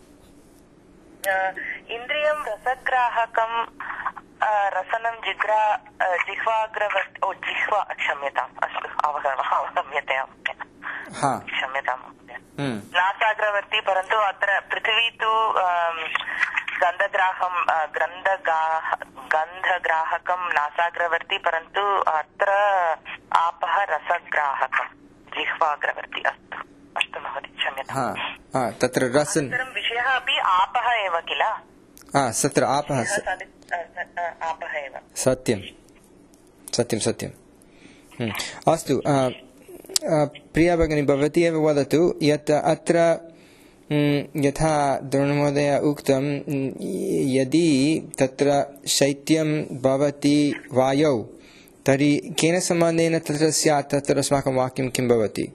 इन्द्रियं रसग्राहकं रसनं जिह्वा जिह्वाग्रवर्ति ओ जिह्वा क्षम्यताम् अस्तु अवगम्यते क्षम्यताम् नासाग्रवर्ति, परन्तु अत्र पृथिवी तु गन्धग्राहं गन्धगाह गन्धग्राहकं नासाग्रवर्ति, परन्तु अत्र आपः रसग्राहकं जिह्वाग्रवर्ति। अस्तु अस्तु महोदय क्षम्यताम्। तत्र रसन् विषयः अपि आपः एव किल? तत्र आपः आपः एव। सत्यं सत्यं सत्यम्। अस्तु प्रिया भगिनी, भवती एव वदतु यत् अत्र यथा द्रोणमहोदय उक्तं, यदि तत्र शैत्यं भवति वायौ तर्हि केन सम्बन्धेन तत्र स्यात्? तत्र अस्माकं वाक्यं किं भवति?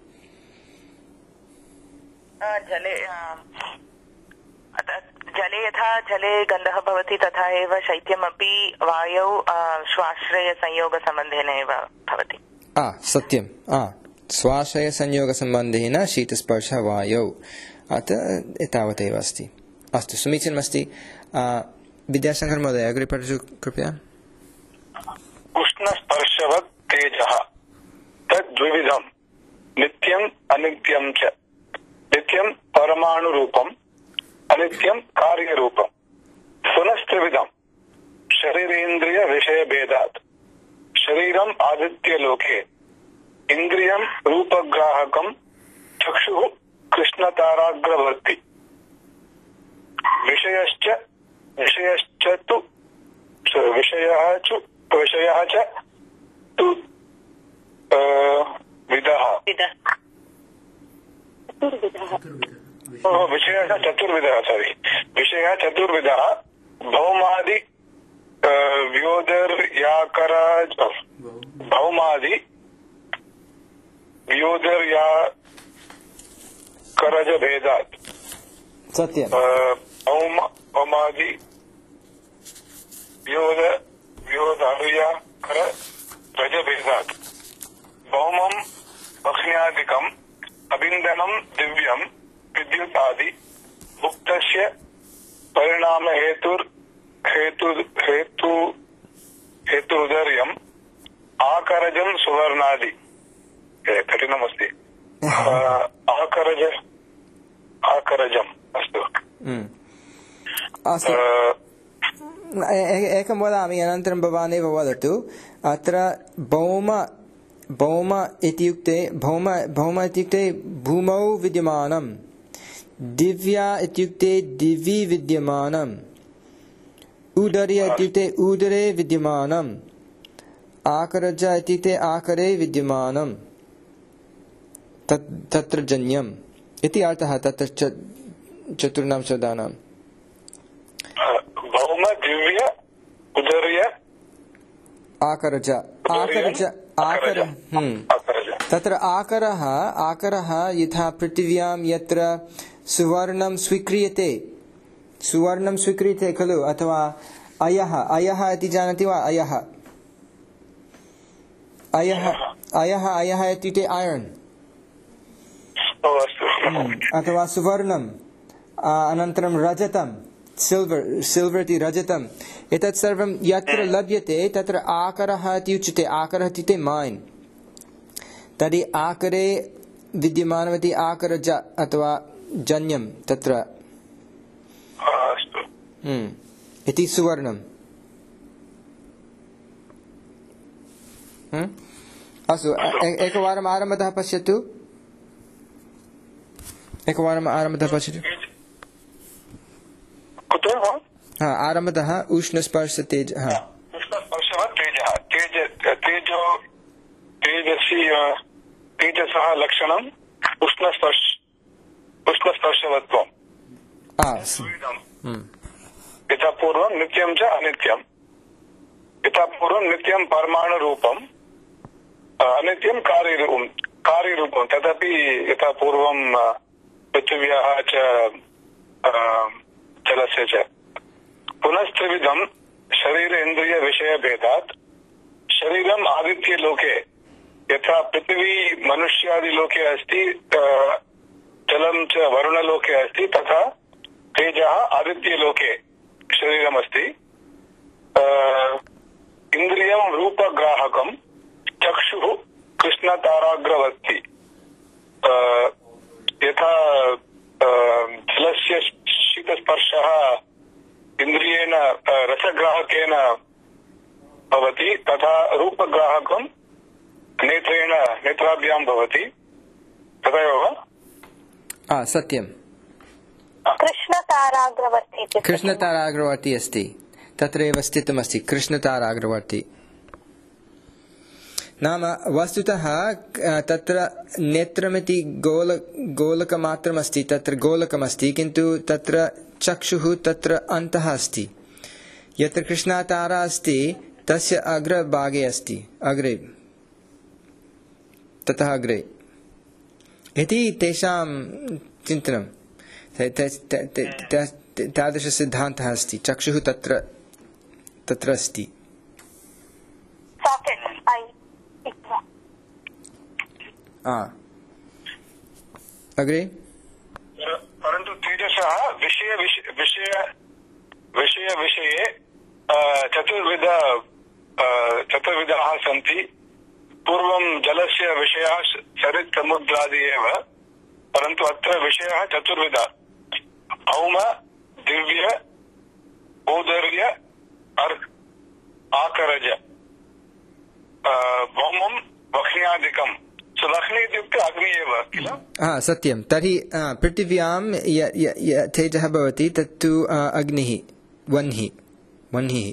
जले जले यथा जले गन्धः भवति तथा एव शैत्यमपि वायौ स्वाश्रयसंयोगसम्बन्धेन एव भवति। सत्यं स्वाश्रयसंयोगसम्बन्धेन शीतस्पर्शः वायौ, अतः एतावदेव अस्ति। अस्तु समीचीनमस्ति। विद्याशंकर महोदय अग्रे पठतु कृपया। उष्णस्पर्शवत् तेजः तद्विविधं नित्यम् अनित्यं च, नित्यं परमाणुरूपम् अनित्यं कार्यरूपम्, पुनस्त्रिविधं शरीरेन्द्रिय विषयभेदात्, शरीरम् आदित्यलोके, इन्द्रियं रूपग्राहकं, चक्षुः कृष्णताराग्रवर्ति, विषयश्च विषयश्च तु विषयः च विषयः च तु विदः विषयः चतुर्विधः सॉरी विषयः चतुर्विधः भौमादि व्योदर्याकराज भौमादि व्योदर्याकरज भेदात्। सत्यं भौमादि व्योद व्योदर्याकर रज भेदात्। भौमं अग्न्यादिकम् अबिन्दनं दिव्यं विद्युतादि भुक्तस्य परिणाम हेतुर् हेतु हेतु हेतुर्दर्यम् आकरजं सुवर्णादि। कठिनमस्ति। आकरज आकरजम् अस्तु। अस्तु एकं वदामि, अनन्तरं भवान् एव वदतु। अत्र भौम भौम इत्युक्ते भौम भौम इत्युक्ते भूमौ विद्यमानं, दिव्या इत्युक्ते दिवि विद्यमानम्, उदर्य इत्युक्ते उदरे विद्यमानम्, आकरज इत्युक्ते आकरे विद्यमानं, तत्र जन्यम् इति अर्थः तत्र चतुर्णां शब्दानां। भौम दिव्य उदर्य आकरज आकरज आकर तत्र आकरः आकरः यथा पृथिव्यां यत्र सुवर्णं स्वीक्रियते सुवर्णं स्वीक्रियते खलु, अथवा अयः अयः इति जानाति वा? अयः अयः अयः अयः इत्युक्ते आयरन्, अथवा सुवर्णं अनन्तरं रजतं सिल्वर् सिल्वर् इति रजतम् एतत् सर्वं यत्र लभ्यते तत्र आकरः इति उच्यते आकरः इत्युक्ते माइन् तर्हि आकरे विद्यमानवती आकरज अथवा जन्यं तत्र इति सुवर्णम् अस्तु एकवारम् आरम्भतः पश्यतु एकवारम् आरम्भतः पश्यतु आरम्भतः उष्णस्पर्श तेज उष्णस्पर्शवत् तेजः तेज तेजो तेजस्य तेजसः लक्षणम् उष्णस्पर्श उष्णस्पर्शवत्वम् यथा पूर्वं नित्यं च अनित्यम् यथा पूर्वं नित्यं परमाणुरूपम् अनित्यं कार्यरूपं कार्यरूपं तदपि यथा पूर्वं पृथिव्याः च जलस्य च पुनस्त्रिविधं शरीर इन्द्रिय विषयभेदात् शरीरम् आदित्यलोके यथा पृथिवी मनुष्यादिलोके अस्ति जलं च वरुणलोके अस्ति तथा तेजः आदित्यलोके शरीरमस्ति इन्द्रियं रूपग्राहकं चक्षुः कृष्णताराग्रवर्ति यथा जलस्य शीतस्पर्शः इन्द्रियेण रसग्राहकेन भवति तथा रूपग्राहकं नेत्रेण नेत्राभ्यां भवति तथैव वा सत्यं कृष्णताराग्रवर्ती कृष्णताराग्रवर्ती अस्ति तत्रैव स्थितमस्ति कृष्णताराग्रवर्ती नाम वस्तुतः तत्र नेत्रमिति गोल गोलकमात्रमस्ति तत्र गोलकमस्ति किन्तु तत्र चक्षुः तत्र अन्तः अस्ति यत्र कृष्णतारा अस्ति तस्य अग्रभागे अस्ति अग्रे ततः अग्रे इति तेषां चिन्तनं तादृशसिद्धान्तः अस्ति चक्षुः तत्र तत्र अस्ति अग्रे परन्तु तेजसः विषय विषय विषय विषये चतुर्विध चतुर्विधाः सन्ति पूर्वं जलस्य विषयः सरित् समुद्रादि एव परन्तु अत्र विषयः चतुर्विध औम दिव्य औदर्य आकरज भौमं वह्न्यादिकम् वह्नि इत्युक्ते अग्नि एव किल सत्यं तर्हि पृथिव्यां तेजः भवति तत्तु अग्निः वह्निः वह्निः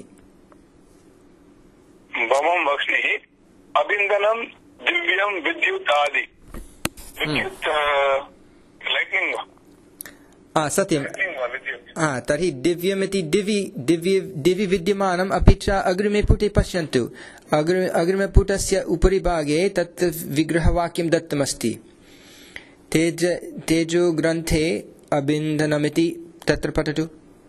भौमं वह्निः अबिन्दनं दिव्यं विद्युत् आदि विद्युत् लैट्निङ्ग् सत्यं तर्हि दिव्यमिति दिवि दिव्य दिवि विद्यमानम् अपि च अग्रिमे पुटे पश्यन्तु अग्र अग्रिमपुटस्य उपरि भागे तत् विग्रहवाक्यं दत्तमस्ति तेज तेजो ग्रन्थे अबिन्दनमिति तत्र पठतु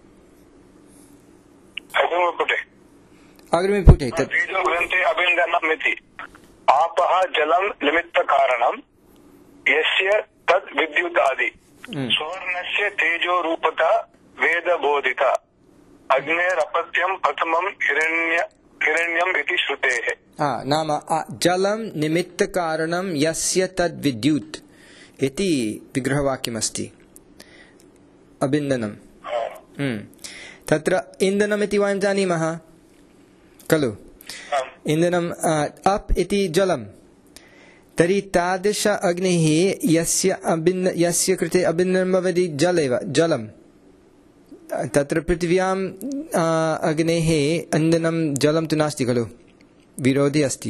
अग्रिमे पुटे तेजो ग्रन्थे अबिन्दनमिति आपः जलं निमित्तकारणं यस्य तद् विद्युत् आदि सुवर्णस्य तेजो रूपता वेदबोधिता अग्नेरपत्यं प्रथमं हिरण्य हिरण्यम् इति श्रुतेः नाम जलं निमित्तकारणं यस्य तद् विद्युत् इति विग्रहवाक्यमस्ति अबिन्दनं तत्र इन्धनमिति वयं जानीमः खलु इन्धनम् अप् इति जलं तर्हि तादृश अग्निः यस्य अबिन्न यस्य कृते अबिन्नं भवति जलेव जलं तत्र पृथिव्याम् अग्नेः इन्धनं जलं तु नास्ति खलु विरोधी अस्ति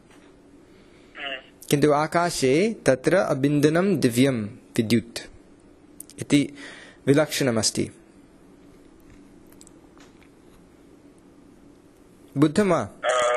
किन्तु आकाशे तत्र अबिन्दनं दिव्यं विद्युत् इति विलक्षणमस्ति बुद्धं वा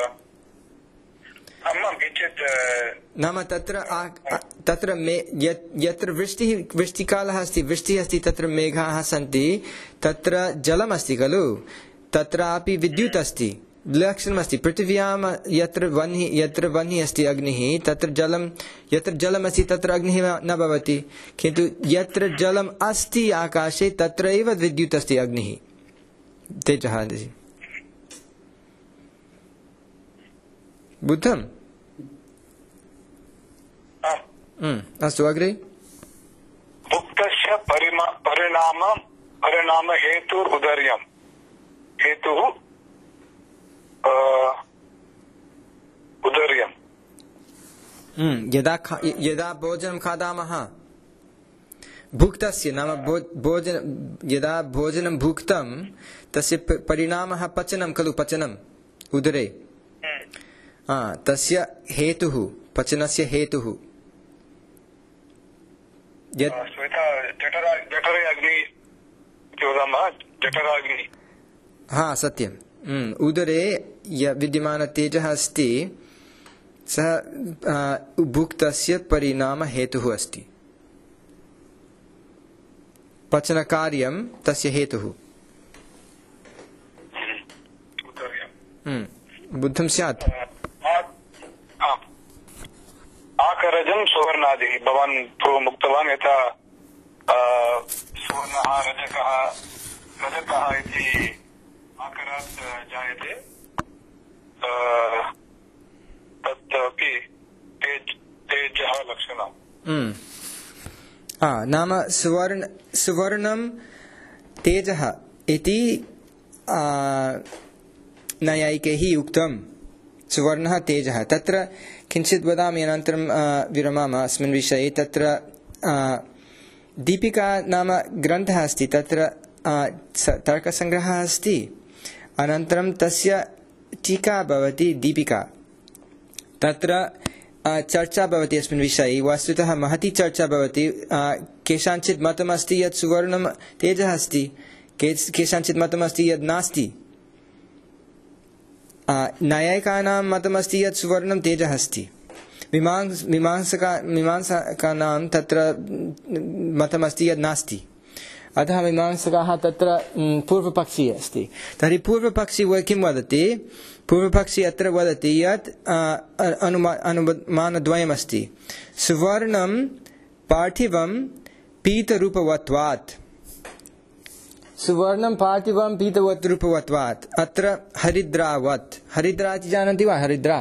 नाम तत्र तत्र यत्र वृष्टिः वृष्टिकालः अस्ति वृष्टिः अस्ति तत्र मेघाः सन्ति तत्र जलमस्ति खलु तत्रापि विद्युत् अस्ति लक्षणमस्ति पृथिव्यां यत्र वह्निः यत्र वह्निः अस्ति अग्निः तत्र जलं यत्र जलमस्ति तत्र अग्निः न भवति किन्तु यत्र जलम् अस्ति आकाशे तत्र एव विद्युत् अस्ति अग्निः तेजः अस्ति बुद्धम् अस्तु अग्रे भुक्तस्य परिणाम परिणाम हेतु उदर्यम् हेतुः उदर्यम् यदा यदा भोजनं खादामः भुक्तस्य नाम भोजन यदा भोजनं भुक्तं तस्य परिणामः पचनं खलु पचनम् उदरे तस्य हेतुः पचनस्य हेतुः हाँ सत्यम् उदरे विद्यमान तेजः अस्ति सः भुक्तस्य परिणाम हेतुः अस्ति पचनकार्यं तस्य हेतुः बुद्धं स्यात् आकरजं सुवर्णादि भवान् पूर्वम् उक्तवान् यथा सुवर्णः रजकः रजकः इति आकरात् जायते तत् अपि तेज तेजः लक्षणम् नाम सुवर्ण सुवर्णं तेजः इति नैयायिकैः उक्तं सुवर्णः तेजः तत्र किञ्चित् वदामि अनन्तरं विरमामः अस्मिन् विषये तत्र दीपिका नाम ग्रन्थः अस्ति तत्र तर्कसङ्ग्रहः अस्ति अनन्तरं तस्य टीका भवति दीपिका तत्र चर्चा भवति अस्मिन् विषये वस्तुतः महती चर्चा भवति केषाञ्चित् मतमस्ति यत् सुवर्णं तेजः अस्ति केषाञ्चित् मतमस्ति यत् नास्ति नैयायिकानां मतमस्ति यत् सुवर्णं तेजः अस्ति मीमांस मीमांसका मीमांसकानां तत्र मतमस्ति यत् नास्ति अतः मीमांसकाः तत्र पूर्वपक्षी अस्ति तर्हि पूर्वपक्षी किं वदति पूर्वपक्षी अत्र वदति यत् अनुमा अनुमानद्वयमस्ति सुवर्णं पार्थिवं पीतरूपवत्वात् सुवर्णं पार्थिवं पीतवद्रूपवत्वात् अत्र हरिद्रावत् हरिद्रा इति जानन्ति वा हरिद्रा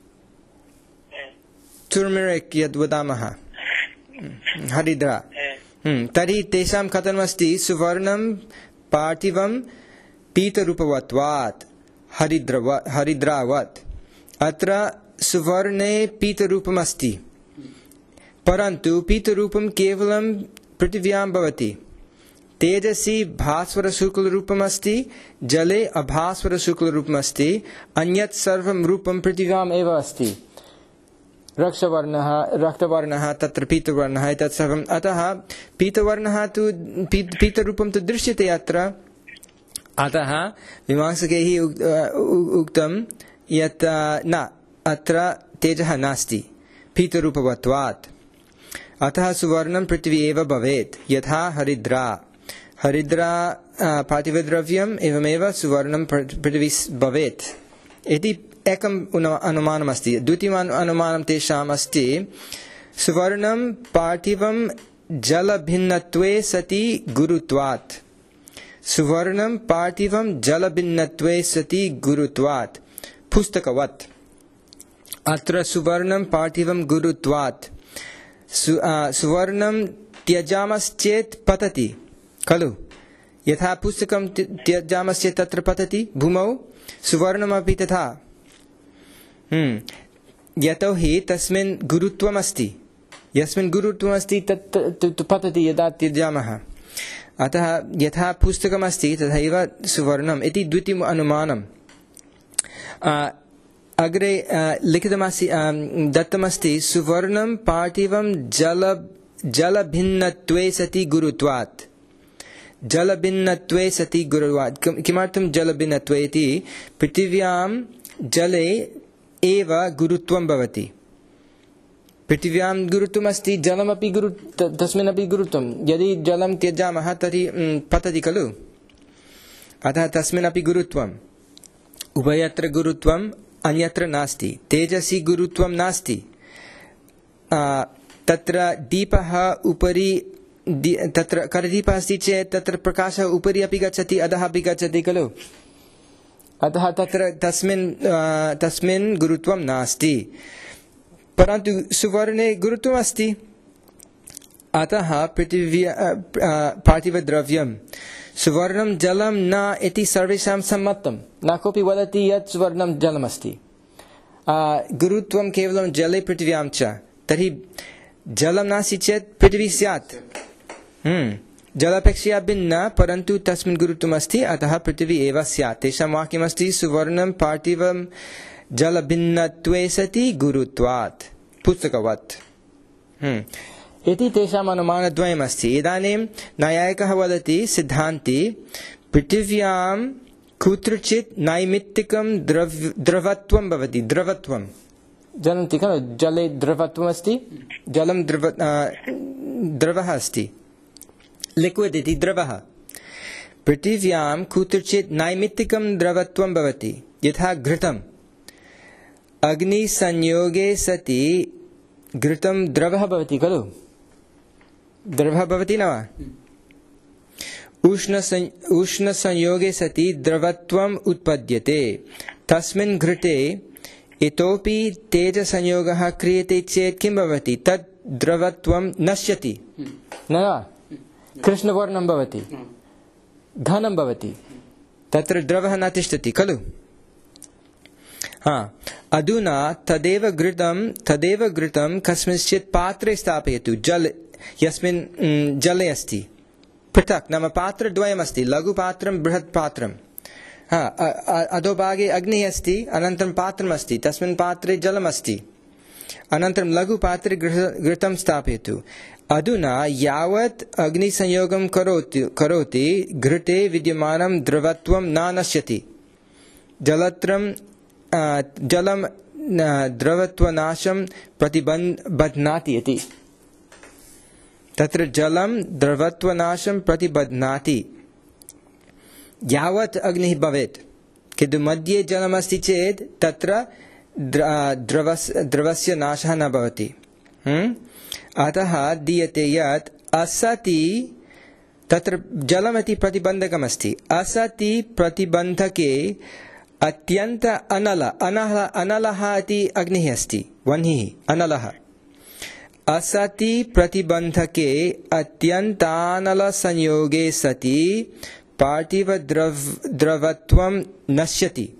टुर्मेरिक् यद् वदामः हरिद्रा तर्हि तेषां कथनमस्ति सुवर्णं पार्थिवं पीतरूपवत्वात् हरिद्रव हरिद्रावत् अत्र सुवर्णे पीतरूपमस्ति परन्तु पीतरूपं केवलं पृथिव्यां भवति तेजसी भास्वर शुक्ल रूपमस्ति जले अभास्वर शुक्ल रूपमस्ति अन्यत् सर्वं रूपं पृथिव्याम् एव अस्ति रक्तवर्णः रक्तवर्णः तत्र पीतवर्णः एतत् सर्वम् अतः पीतवर्णः तु पीतरूपं तु दृश्यते अत्र अतः मीमांसकैः उक्तं यत् न अत्र तेजः नास्ति पीतरूपवत्वात् अतः सुवर्णं पृथ्वी एव भवेत् यथा हरिद्रा हरिद्रा पार्थिवद्रव्यम् एवमेव सुवर्णं पृथिवी भवेत् इति एकम् अनुमानमस्ति द्वितीयम् अनुमानं तेषाम् अस्ति सुवर्णं पार्थिवं जलभिन्नत्वे सति गुरुत्वात् सुवर्णं पार्थिवं जलभिन्नत्वे सति गुरुत्वात् पुस्तकवत् अत्र सुवर्णं पार्थिवं गुरुत्वात् सुवर्णं त्यजामश्चेत् पतति खलु यथा पुस्तकं त्यजामश्चेत् तत्र पतति भूमौ सुवर्णमपि तथा यतोहि तस्मिन् गुरुत्वमस्ति यस्मिन् गुरुत्वमस्ति तत् पतति यदा त्यजामः अतः यथा पुस्तकमस्ति तथैव सुवर्णम् इति द्वितीयम् अनुमानम् अग्रे लिखितमस्ति दत्तमस्ति सुवर्णं पार्थिवं जल जलभिन्नत्वे सति गुरुत्वात् जलभिन्नत्वे सति गुरुत्वात् किमर्थं जलभिन्नत्वे इति पृथिव्यां जले एव गुरुत्वं भवति पृथिव्यां गुरुत्वमस्ति जलमपि गुरु तस्मिन्नपि गुरुत्वं यदि जलं त्यजामः तर्हि पतति खलु अतः तस्मिन्नपि गुरुत्वम् उभयत्र गुरुत्वम् अन्यत्र नास्ति। तेजसि गुरुत्वं नास्ति। तत्र दीपः उपरि तत्र करदीपः अस्ति चेत् तत्र प्रकाशः उपरि अपि गच्छति अधः अपि गच्छति खलु। अतः तत्र तस्मिन् तस्मिन् गुरुत्वं नास्ति। परन्तु सुवर्णे गुरुत्वम् अस्ति। अतः पृथिव्या पार्थिवद्रव्यं सुवर्णं जलं न इति सर्वेषां सम्मतं। न कोऽपि वदति यत् सुवर्णं जलमस्ति। गुरुत्वं केवलं जले पृथिव्यां च। तर्हि जलं नास्ति चेत् पृथिवी स्यात्। जलापेक्षया भिन्ना परन्तु तस्मिन् गुरुत्वमस्ति अतः पृथिवी एव स्यात्। तेषां वाक्यमस्ति सुवर्णं पार्थिवं जलभिन्नत्वे सति गुरुत्वात् पुस्तकवत् इति तेषाम् अनुमानद्वयमस्ति। इदानीं नैयायिकः वदति सिद्धान्ति पृथिव्यां कुत्रचित् नैमित्तिकं द्रव्य द्रवत्वं भवति। द्रवत्वं जानन्ति खलु जले द्रवत्वमस्ति। जलं द्रव द्रवः अस्ति। लिक्विड् इति द्रवः। पृथिव्यां कुत्रचित् नैमित्तिकं द्रवत्वं भवति यथा घृतम्। अग्निसंयोगे सति घृतं द्रवः भवति खलु। द्रवः भवति न वा। उष्ण उष्णसंयोगे सति द्रवत्वम् उत्पद्यते। तस्मिन् घृते इतोपि तेजसंयोगः क्रियते चेत् किं भवति? तद् द्रवत्वं नश्यति न वा। कृष्णवर्णं भवति, घनं भवति, तत्र द्रवः न तिष्ठति खलु। हाँ, अधुना तदेव घृतं तदेव घृतं कस्मिंश्चित् पात्रे स्थापयतु। जल यस्मिन् जले अस्ति पृथक्, नाम पात्रद्वयमस्ति, लघुपात्रं बृहत् पात्रं। हाँ, अधोभागे अग्निः अस्ति, अनन्तरं पात्रमस्ति, तस्मिन् पात्रे जलमस्ति, अनन्तरं लघुपात्रे घृतं स्थापयतु। अधुना यावत् अग्निसंयोगं करोति करोति घृते विद्यमानं द्रवत्वं न नश्यति। जलत्रं जलं द्रवत्वनाशं प्रतिबध्नाति इति। तत्र जलं द्रवत्वनाशं प्रतिबध्नाति यावत् अग्निः भवेत्। किन्तु मध्ये जलमस्ति चेत् तत्र द्रवस्य द्रवस्य नाशः न भवति। अतः दीयते यत् असति तत्र जलमिति प्रतिबन्धकमस्ति। असति प्रतिबन्धके अत्यन्त अनल अनल अनलः इति अग्निः अस्ति, वह्निः अनलः। असति प्रतिबन्धके अत्यन्तानल संयोगे सति पार्थिव द्रव द्रवत्वं नश्यति।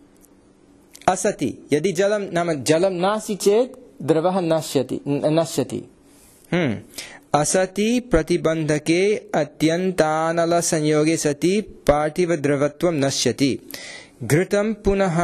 असति यदि जलं नाम जलं नास्ति चेत् द्रवः नश्यति नश्यति। हम्म असति प्रतिबन्धके अत्यन्तानल संयोगे सति पार्थिव द्रवत्वं नश्यति। घृतं पुनः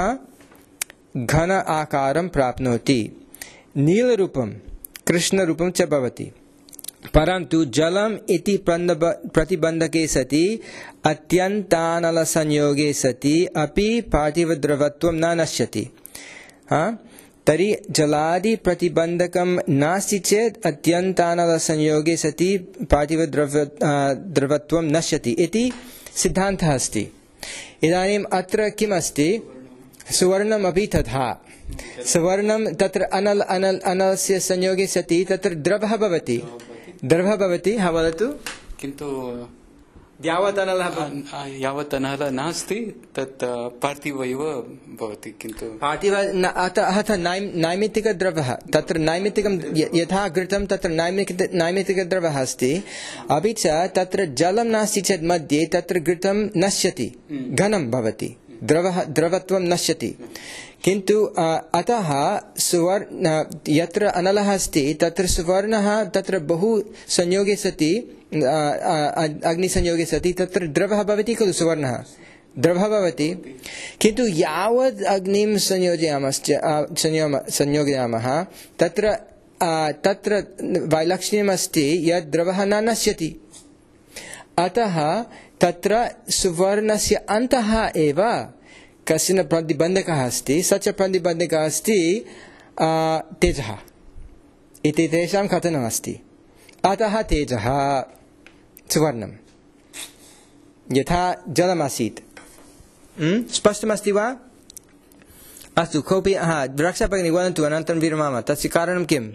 घन आकारं प्राप्नोति, नीलरूपं कृष्णरूपं च भवति। परन्तु जलम् इति प्रतिबन्धके सति अत्यन्तानल संयोगे सति अपि पार्थिव द्रवत्वं न नश्यति। हाँ, तर्हि जलादि प्रतिबन्धकं नास्ति चेत् अत्यन्तानल संयोगे सति पार्थिव द्रव्य द्रवत्वं नश्यति इति सिद्धान्तः अस्ति। इदानीम् अत्र किम् अस्ति? सुवर्णमपि तथा। सुवर्णं तत्र अनल अनल अनलस्य संयोगे सति तत्र द्रवः भवति। द्रवः भवति। हा, वदतु। किन्तु यावत् अनलः यावत् अनलः नास्ति तत् पार्थिव एव भवति। किन्तु पार्थिव अतः नैमित्तिकद्रवः तत्र नैमित्तिकं यथा घृतं तत्र नैमित्तिक नैमित्तिकद्रवः अस्ति। अपि च तत्र जलं नास्ति चेत् मध्ये तत्र घृतं नश्यति, घनं भवति, द्रवः द्रवत्वं नश्यति। किन्तु अतः सुवर्ण यत्र अनलः अस्ति तत्र सुवर्णः तत्र बहु संयोगे सति अग्निसंयोगे सति तत्र द्रवः भवति खलु। सुवर्णः द्रवः भवति। किन्तु यावत् अग्निं संयोजयामश्च संयोजयामः तत्र तत्र वैलक्षण्यमस्ति यत् द्रवः न नश्यति। अतः तत्र सुवर्णस्य अन्तः एव कश्चन प्रतिबन्धकः अस्ति। स च प्रतिबन्धकः अस्ति तेजः इति तेषां कथनमस्ति। अतः तेजः सुवर्णं यथा जलमासीत्। स्पष्टमस्ति वा? अस्तु कोऽपि हा रक्षाभगिनी वदन्तु अनन्तरं विरमामः तस्य कारणं किम्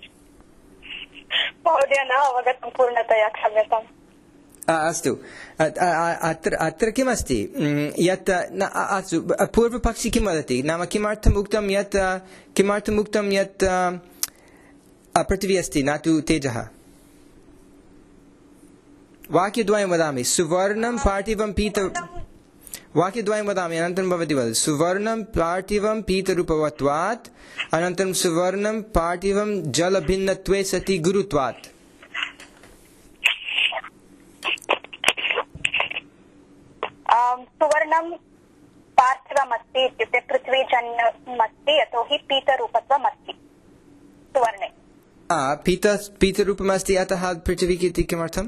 महोदय न अवगतं पूर्णतया क्षम्यताम् अस्तु अत्र अत्र किमस्ति यत् अस्तु पूर्वपक्षी किं वदति नाम किमर्थम् उक्तं यत् किमर्थम् उक्तं यत् पृथिवी अस्ति न तु तेजः वाक्यद्वयं वदामि सुवर्णं पार्थिवं पीत वाक्यद्वयं वदामि अनन्तरं भवति वदतु सुवर्णं पार्थिवं पीतरूपवत्वात् अनन्तरं सुवर्णं पार्थिवं जलभिन्नत्वे सति गुरुत्वात् सुवर्णं पार्थिवमस्ति इत्युक्ते पृथ्वीजन्यमस्ति यतोहि पीतरूपत्वम् अस्ति सुवर्णे पीत पीतरूपमस्ति अतः पृथिवी इति किमर्थम्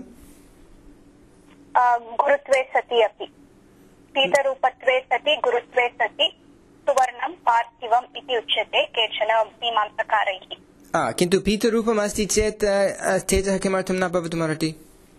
गुरुत्वे सति अपि पीतरूपत्वे सति गुरुत्वे सति सुवर्णं पार्थिवम् इति उच्यते केचन मीमांसकारैः किन्तु पीतरूपम् अस्ति चेत् तेजः किमर्थं न भवितुमर्हति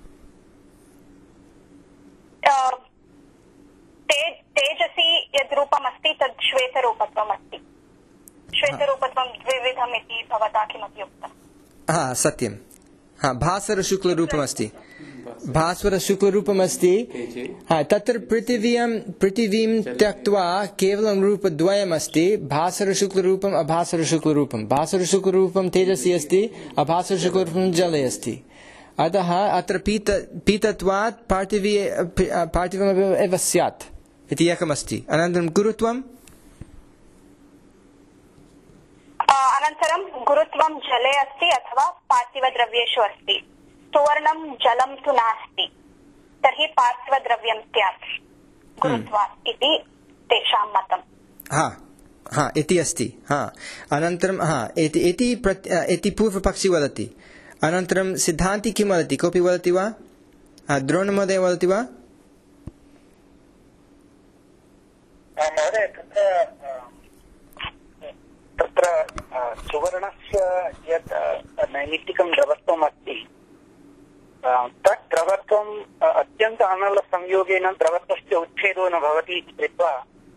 तेजसि यद् रूपमस्ति तद् श्वेतरूपत्वम् अस्ति श्वेतरूपत्वं द्विविधम् इति भवता किमपि उक्तम् हा सत्यं हा भास्वरशुक्लरूपमस्ति भास्वरशुक्लरूपमस्ति हा तत्र पृथिव्यां पृथिवीं त्यक्त्वा केवलं रूपद्वयमस्ति भास्वरशुक्लरूपम् अभास्वरशुक्लरूपं भास्वरशुक्लरूपं तेजसि अस्ति अभास्वरशुक्लरूपं जले अस्ति अतः अत्र पीत पीतत्वात् पार्थिवी पार्थिवमेव स्यात् इति एकमस्ति अनन्तरं गुरुत्वम् अनन्तरं गुरुत्वं जले अस्ति अथवा पार्थिवद्रव्येषु अस्ति सुवर्णं जलं तु नास्ति तर्हि पार्थिवद्रव्यं स्यात् गुरुत्वात् इति तेषां मतम् हा हा इति अस्ति हा अनन्तरं हा इति इति इति पूर्वपक्षी वदति अनन्तरं सिद्धान्ती किं वदति कोऽपि वदति वा द्रोणमहोदय वदति वा महोदय तत्र तत्र सुवर्णस्य यत् नैमित्तिकं द्रवत्वम् अस्ति तत् द्रवत्वम् अत्यन्त अनलसंयोगेन द्रवत्वस्य उच्छेदो न भवति इति कृत्वा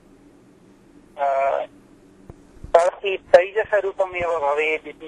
तदपि तैजसरूपमेव भवेत् इति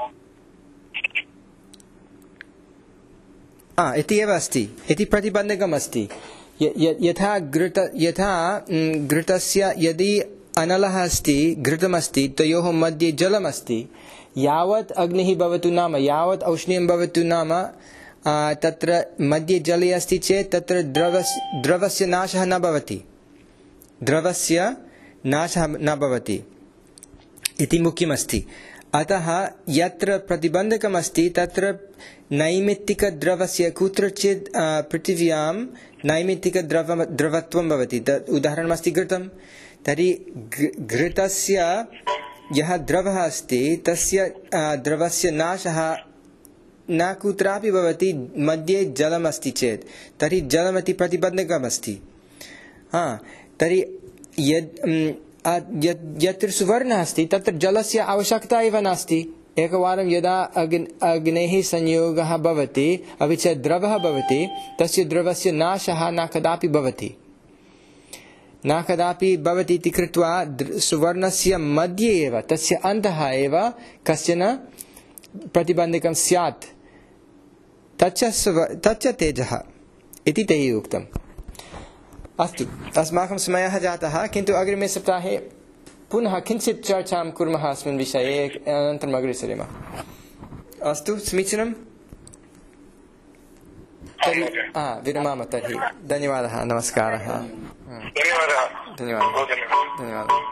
इति एव अस्ति इति प्रतिबन्धकम् अस्ति यथा घृत यथा घृतस्य यदि अनलः अस्ति घृतमस्ति तयोः मध्ये जलमस्ति यावत् अग्निः भवतु नाम यावत् औष्ण्यं भवतु नाम तत्र मध्ये जले अस्ति चेत् तत्र द्रवस्य द्रवस्य नाशः न भवति द्रवस्य नाशः न भवति इति मुख्यमस्ति अतः यत्र प्रतिबन्धकमस्ति तत्र नैमित्तिकद्रवस्य कुत्रचित् पृथिव्यां नैमित्तिकद्रव द्रवत्वं भवति उदाहरणमस्ति घृतं तर्हि घृतस्य यः द्रवः अस्ति तस्य द्रवस्य नाशः न कुत्रापि भवति मध्ये जलमस्ति चेत् तर्हि जलमिति प्रतिबन्धकमस्ति हा तर्हि यद् यत्र सुवर्णः अस्ति तत्र जलस्य आवश्यकता एव नास्ति एकवारं यदा अग्नेः संयोगः भवति अपि च द्रवः भवति तस्य द्रवस्य नाशः न कदापि भवति न कदापि भवति इति कृत्वा सुवर्णस्य मध्ये एव तस्य अन्तः एव कश्चन प्रतिबन्धकं स्यात् तच्च तच्च तेजः इति तैः उक्तम् अस्तु अस्माकं समयः जातः किन्तु अग्रिमे सप्ताहे पुनः किञ्चित् चर्चां कुर्मः अस्मिन् विषये अनन्तरम् अग्रे सरेमः अस्तु समीचीनं तर्हि विरमामः तर्हि धन्यवादः नमस्कारः धन्यवादः धन्यवादः